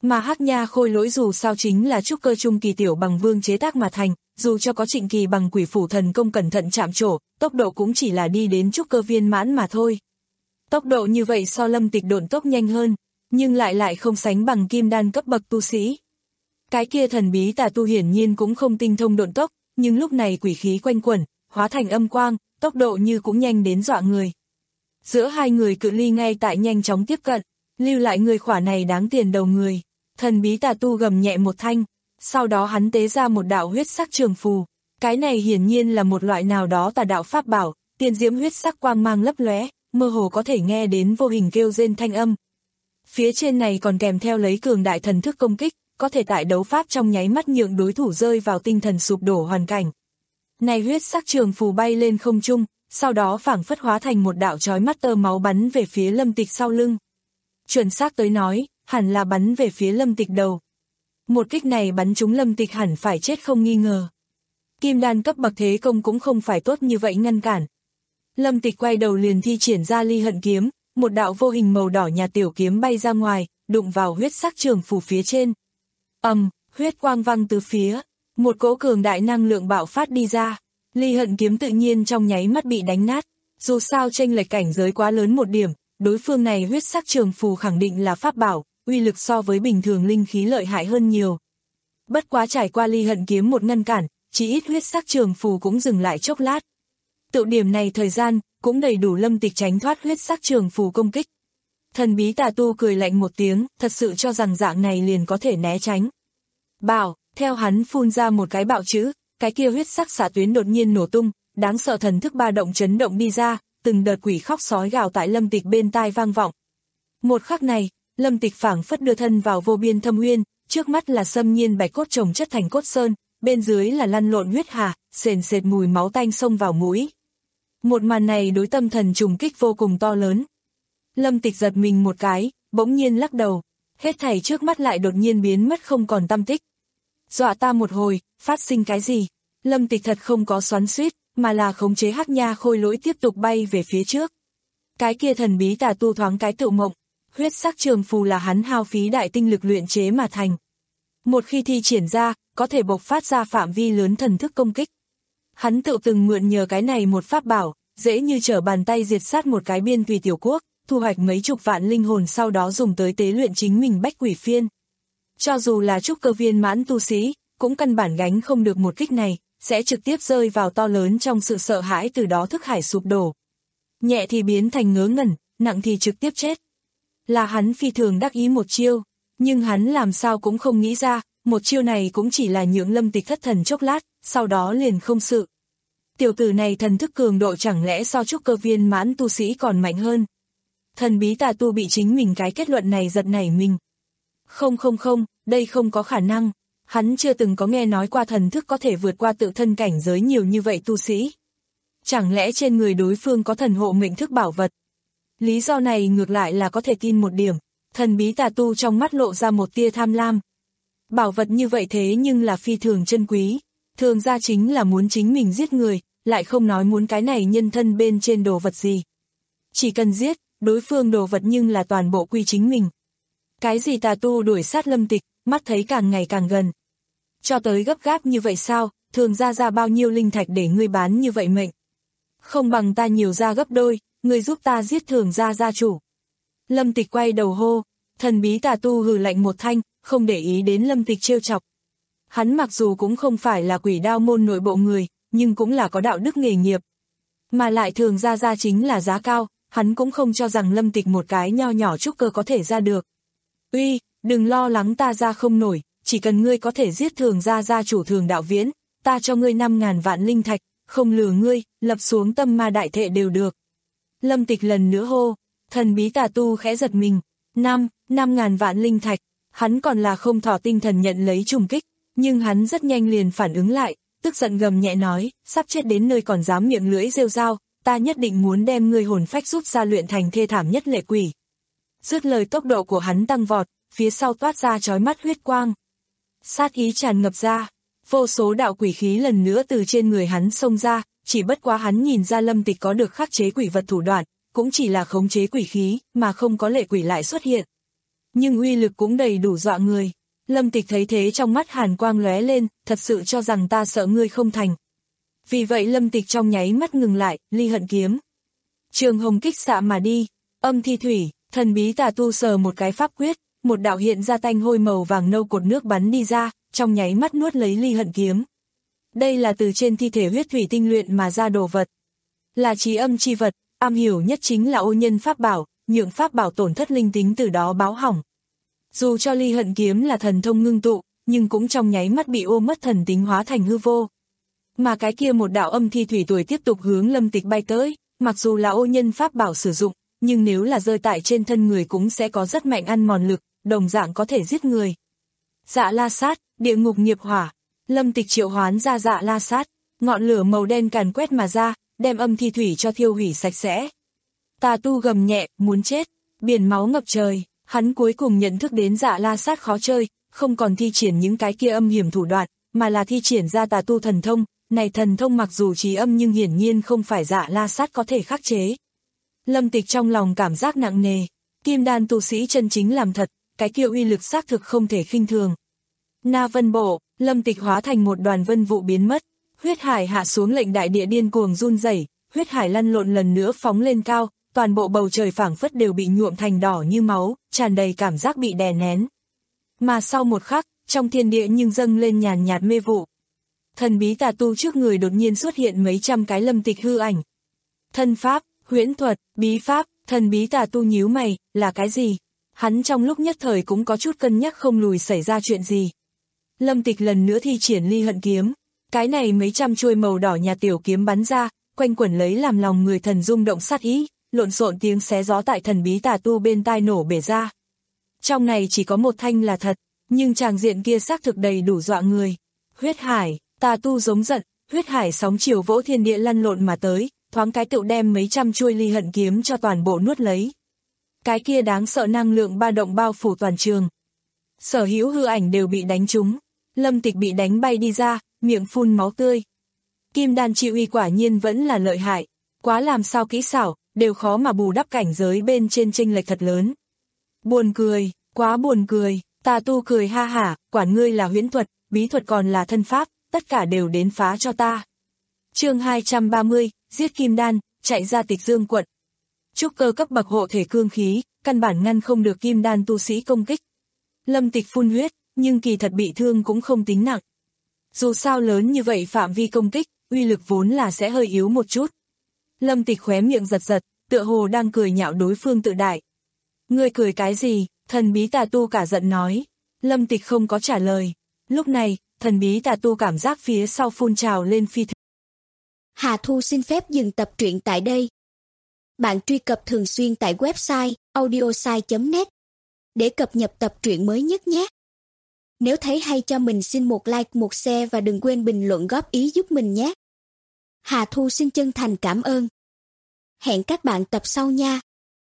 Mà Hắc Nha Khôi Lỗi dù sao chính là trúc cơ trung kỳ tiểu bằng vương chế tác mà thành, dù cho có Trịnh Kỳ bằng quỷ phủ thần công cẩn thận chạm trổ, tốc độ cũng chỉ là đi đến trúc cơ viên mãn mà thôi. Tốc độ như vậy so Lâm Tịch độn tốc nhanh hơn, nhưng lại lại không sánh bằng kim đan cấp bậc tu sĩ. Cái kia thần bí tà tu hiển nhiên cũng không tinh thông độn tốc, nhưng lúc này quỷ khí quanh quẩn, hóa thành âm quang, tốc độ như cũng nhanh đến dọa người. Giữa hai người cự ly ngay tại nhanh chóng tiếp cận, lưu lại người khỏa này đáng tiền đầu người. Thần bí tà tu gầm nhẹ một thanh, sau đó hắn tế ra một đạo huyết sắc trường phù. Cái này hiển nhiên là một loại nào đó tà đạo pháp bảo, tiên diễm huyết sắc quang mang lấp lóe, mơ hồ có thể nghe đến vô hình kêu rên thanh âm. Phía trên này còn kèm theo lấy cường đại thần thức công kích, có thể tại đấu pháp trong nháy mắt nhượng đối thủ rơi vào tinh thần sụp đổ hoàn cảnh. Này huyết sắc trường phù bay lên không trung, sau đó phảng phất hóa thành một đạo chói mắt tơ máu bắn về phía Lâm Tịch sau lưng. Chuẩn xác tới nói, hẳn là bắn về phía Lâm Tịch đầu. Một kích này bắn trúng Lâm Tịch hẳn phải chết không nghi ngờ. Kim đan cấp bậc thế công cũng không phải tốt như vậy ngăn cản. Lâm Tịch quay đầu liền thi triển ra ly hận kiếm, một đạo vô hình màu đỏ nhà tiểu kiếm bay ra ngoài, đụng vào huyết sắc trường phù phía trên. Ầm, um, huyết quang văng từ phía, một cỗ cường đại năng lượng bạo phát đi ra. Ly hận kiếm tự nhiên trong nháy mắt bị đánh nát, dù sao chênh lệch cảnh giới quá lớn một điểm, đối phương này huyết sắc trường phù khẳng định là pháp bảo, uy lực so với bình thường linh khí lợi hại hơn nhiều. Bất quá trải qua ly hận kiếm một ngăn cản, chỉ ít huyết sắc trường phù cũng dừng lại chốc lát. Tự điểm này thời gian, cũng đầy đủ Lâm Tịch tránh thoát huyết sắc trường phù công kích. Thần bí tà tu cười lạnh một tiếng, thật sự cho rằng dạng này liền có thể né tránh. Bảo, theo hắn phun ra một cái bạo chữ, cái kia huyết sắc xạ tuyến đột nhiên nổ tung, đáng sợ thần thức ba động chấn động đi ra, từng đợt quỷ khóc sói gào tại Lâm Tịch bên tai vang vọng. Một khắc này, Lâm Tịch phảng phất đưa thân vào vô biên thâm uyên, trước mắt là xâm nhiên bạch cốt chồng chất thành cốt sơn, bên dưới là lăn lộn huyết hà, sền sệt mùi máu tanh xông vào mũi. Một màn này đối tâm thần trùng kích vô cùng to lớn. Lâm Tịch giật mình một cái, bỗng nhiên lắc đầu, hết thảy trước mắt lại đột nhiên biến mất không còn tăm tích. Dọa ta một hồi, phát sinh cái gì? Lâm Tịch thật không có xoắn xuýt, mà là khống chế Hắc Nha Khôi Lỗi tiếp tục bay về phía trước. Cái kia thần bí tà tu thoáng cái tự mộng, huyết sắc trường phù là hắn hao phí đại tinh lực luyện chế mà thành. Một khi thi triển ra, có thể bộc phát ra phạm vi lớn thần thức công kích. Hắn tự từng mượn nhờ cái này một pháp bảo, dễ như trở bàn tay diệt sát một cái biên tùy tiểu quốc, thu hoạch mấy chục vạn linh hồn sau đó dùng tới tế luyện chính mình bách quỷ phiên. Cho dù là trúc cơ viên mãn tu sĩ, cũng căn bản gánh không được một kích này, sẽ trực tiếp rơi vào to lớn trong sự sợ hãi, từ đó thức hải sụp đổ. Nhẹ thì biến thành ngớ ngẩn, nặng thì trực tiếp chết. Là hắn phi thường đắc ý một chiêu, nhưng hắn làm sao cũng không nghĩ ra, một chiêu này cũng chỉ là nhượng Lâm Tịch thất thần chốc lát, sau đó liền không sự. Tiểu tử này thần thức cường độ chẳng lẽ so trúc cơ viên mãn tu sĩ còn mạnh hơn. Thần bí tà tu bị chính mình cái kết luận này giật nảy mình. Không không không, đây không có khả năng. Hắn chưa từng có nghe nói qua thần thức có thể vượt qua tự thân cảnh giới nhiều như vậy tu sĩ. Chẳng lẽ trên người đối phương có thần hộ mệnh thức bảo vật? Lý do này ngược lại là có thể tin một điểm. Thần bí tà tu trong mắt lộ ra một tia tham lam. Bảo vật như vậy thế nhưng là phi thường chân quý. Thường ra chính là muốn chính mình giết người, lại không nói muốn cái này nhân thân bên trên đồ vật gì. Chỉ cần giết, đối phương đồ vật nhưng là toàn bộ quy chính mình. Cái gì tà tu đuổi sát Lâm Tịch, mắt thấy càng ngày càng gần. Cho tới gấp gáp như vậy sao, thường ra ra bao nhiêu linh thạch để ngươi bán như vậy mệnh. Không bằng ta nhiều ra gấp đôi, ngươi giúp ta giết thường ra gia chủ. Lâm Tịch quay đầu hô, thần bí tà tu hừ lạnh một thanh, không để ý đến Lâm Tịch trêu chọc. Hắn mặc dù cũng không phải là quỷ đao môn nội bộ người, nhưng cũng là có đạo đức nghề nghiệp. Mà lại thường ra ra chính là giá cao, hắn cũng không cho rằng Lâm Tịch một cái nho nhỏ trúc cơ có thể ra được. Uy, đừng lo lắng ta ra không nổi, chỉ cần ngươi có thể giết thường ra gia chủ Thường Đạo Viễn, ta cho ngươi năm ngàn vạn linh thạch, không lừa ngươi, lập xuống tâm ma đại thệ đều được. Lâm Tịch lần nữa hô, thần bí tà tu khẽ giật mình, năm, năm ngàn vạn linh thạch, hắn còn là không thỏ tinh thần nhận lấy trùng kích, nhưng hắn rất nhanh liền phản ứng lại, tức giận gầm nhẹ nói, sắp chết đến nơi còn dám miệng lưỡi rêu rao, ta nhất định muốn đem ngươi hồn phách rút ra luyện thành thê thảm nhất lệ quỷ. Dứt lời tốc độ của hắn tăng vọt, phía sau toát ra chói mắt huyết quang. Sát ý tràn ngập ra, vô số đạo quỷ khí lần nữa từ trên người hắn xông ra, chỉ bất quá hắn nhìn ra Lâm Tịch có được khắc chế quỷ vật thủ đoạn, cũng chỉ là khống chế quỷ khí, mà không có lệ quỷ lại xuất hiện. nhưng uy lực cũng đầy đủ dọa người. Lâm Tịch thấy thế trong mắt hàn quang lóe lên, thật sự cho rằng ta sợ ngươi không thành. Vì vậy Lâm Tịch trong nháy mắt ngừng lại, ly hận kiếm. Trường hồng kích xạ mà đi, âm thi thủy, thần bí tà tu sờ một cái pháp quyết, một đạo hiện ra tanh hôi màu vàng nâu cột nước bắn đi ra, trong nháy mắt nuốt lấy ly hận kiếm. Đây là từ trên thi thể huyết thủy tinh luyện mà ra đồ vật. Là trí âm chi vật, am hiểu nhất chính là ô nhân pháp bảo, nhượng pháp bảo tổn thất linh tính từ đó báo hỏng. Dù cho ly hận kiếm là thần thông ngưng tụ, nhưng cũng trong nháy mắt bị ô mất thần tính hóa thành hư vô. Mà cái kia một đạo âm thi thủy tuổi tiếp tục hướng Lâm Tịch bay tới, mặc dù là ô nhân pháp bảo sử dụng, nhưng nếu là rơi tại trên thân người cũng sẽ có rất mạnh ăn mòn lực, đồng dạng có thể giết người. Dạ la sát, địa ngục nghiệp hỏa. Lâm Tịch triệu hoán ra dạ la sát, ngọn lửa màu đen càn quét mà ra, đem âm thi thủy cho thiêu hủy sạch sẽ. Tà tu gầm nhẹ, muốn chết, biển máu ngập trời, hắn cuối cùng nhận thức đến dạ la sát khó chơi, không còn thi triển những cái kia âm hiểm thủ đoạn, mà là thi triển ra tà tu thần thông, này thần thông mặc dù trí âm nhưng hiển nhiên không phải dạ la sát có thể khắc chế. Lâm Tịch trong lòng cảm giác nặng nề, kim đan tu sĩ chân chính làm thật, cái kia uy lực xác thực không thể khinh thường. Na vân bộ, Lâm Tịch hóa thành một đoàn vân vụ biến mất, huyết hải hạ xuống lệnh đại địa điên cuồng run rẩy, huyết hải lăn lộn lần nữa phóng lên cao, toàn bộ bầu trời phảng phất đều bị nhuộm thành đỏ như máu, tràn đầy cảm giác bị đè nén. Mà sau một khắc, trong thiên địa nhưng dâng lên nhàn nhạt mê vụ. Thần bí tà tu trước người đột nhiên xuất hiện mấy trăm cái Lâm Tịch hư ảnh. Thân pháp, huyễn thuật, bí pháp, thần bí tà tu nhíu mày, là cái gì? Hắn trong lúc nhất thời cũng có chút cân nhắc không lùi xảy ra chuyện gì. Lâm Tịch lần nữa thi triển ly hận kiếm, cái này mấy trăm chuôi màu đỏ nhà tiểu kiếm bắn ra, quanh quẩn lấy làm lòng người thần rung động sát ý, lộn xộn tiếng xé gió tại thần bí tà tu bên tai nổ bể ra. Trong này chỉ có một thanh là thật, nhưng tràng diện kia xác thực đầy đủ dọa người. Huyết hải, tà tu giống giận, huyết hải sóng chiều vỗ thiên địa lăn lộn mà tới, thoáng cái tựu đem mấy trăm chuôi ly hận kiếm cho toàn bộ nuốt lấy. Cái kia đáng sợ năng lượng ba động bao phủ toàn trường. Sở hữu hư ảnh đều bị đánh trúng, Lâm Tịch bị đánh bay đi ra, miệng phun máu tươi. Kim đan chi uy quả nhiên vẫn là lợi hại, quá làm sao kỹ xảo, đều khó mà bù đắp cảnh giới bên trên chênh lệch thật lớn. Buồn cười, quá buồn cười, tà tu cười ha hả, quản ngươi là huyễn thuật, bí thuật còn là thân pháp, tất cả đều đến phá cho ta. Chương hai trăm ba mươi, giết kim đan, chạy ra Tịch Dương quận. Trúc cơ cấp bậc hộ thể cương khí, căn bản ngăn không được kim đan tu sĩ công kích. Lâm Tịch phun huyết, nhưng kỳ thật bị thương cũng không tính nặng. Dù sao lớn như vậy phạm vi công kích, uy lực vốn là sẽ hơi yếu một chút. Lâm Tịch khóe miệng giật giật, tựa hồ đang cười nhạo đối phương tự đại. Ngươi cười cái gì? Thần bí tà tu cả giận nói. Lâm Tịch không có trả lời. Lúc này, thần bí tà tu cảm giác phía sau phun trào lên phi thường. Hà Thu xin phép dừng tập truyện tại đây. Bạn truy cập thường xuyên tại website audiosai chấm net để cập nhật tập truyện mới nhất nhé. Nếu thấy hay cho mình xin một like, một share và đừng quên bình luận góp ý giúp mình nhé. Hà Thu xin chân thành cảm ơn. Hẹn các bạn tập sau nha.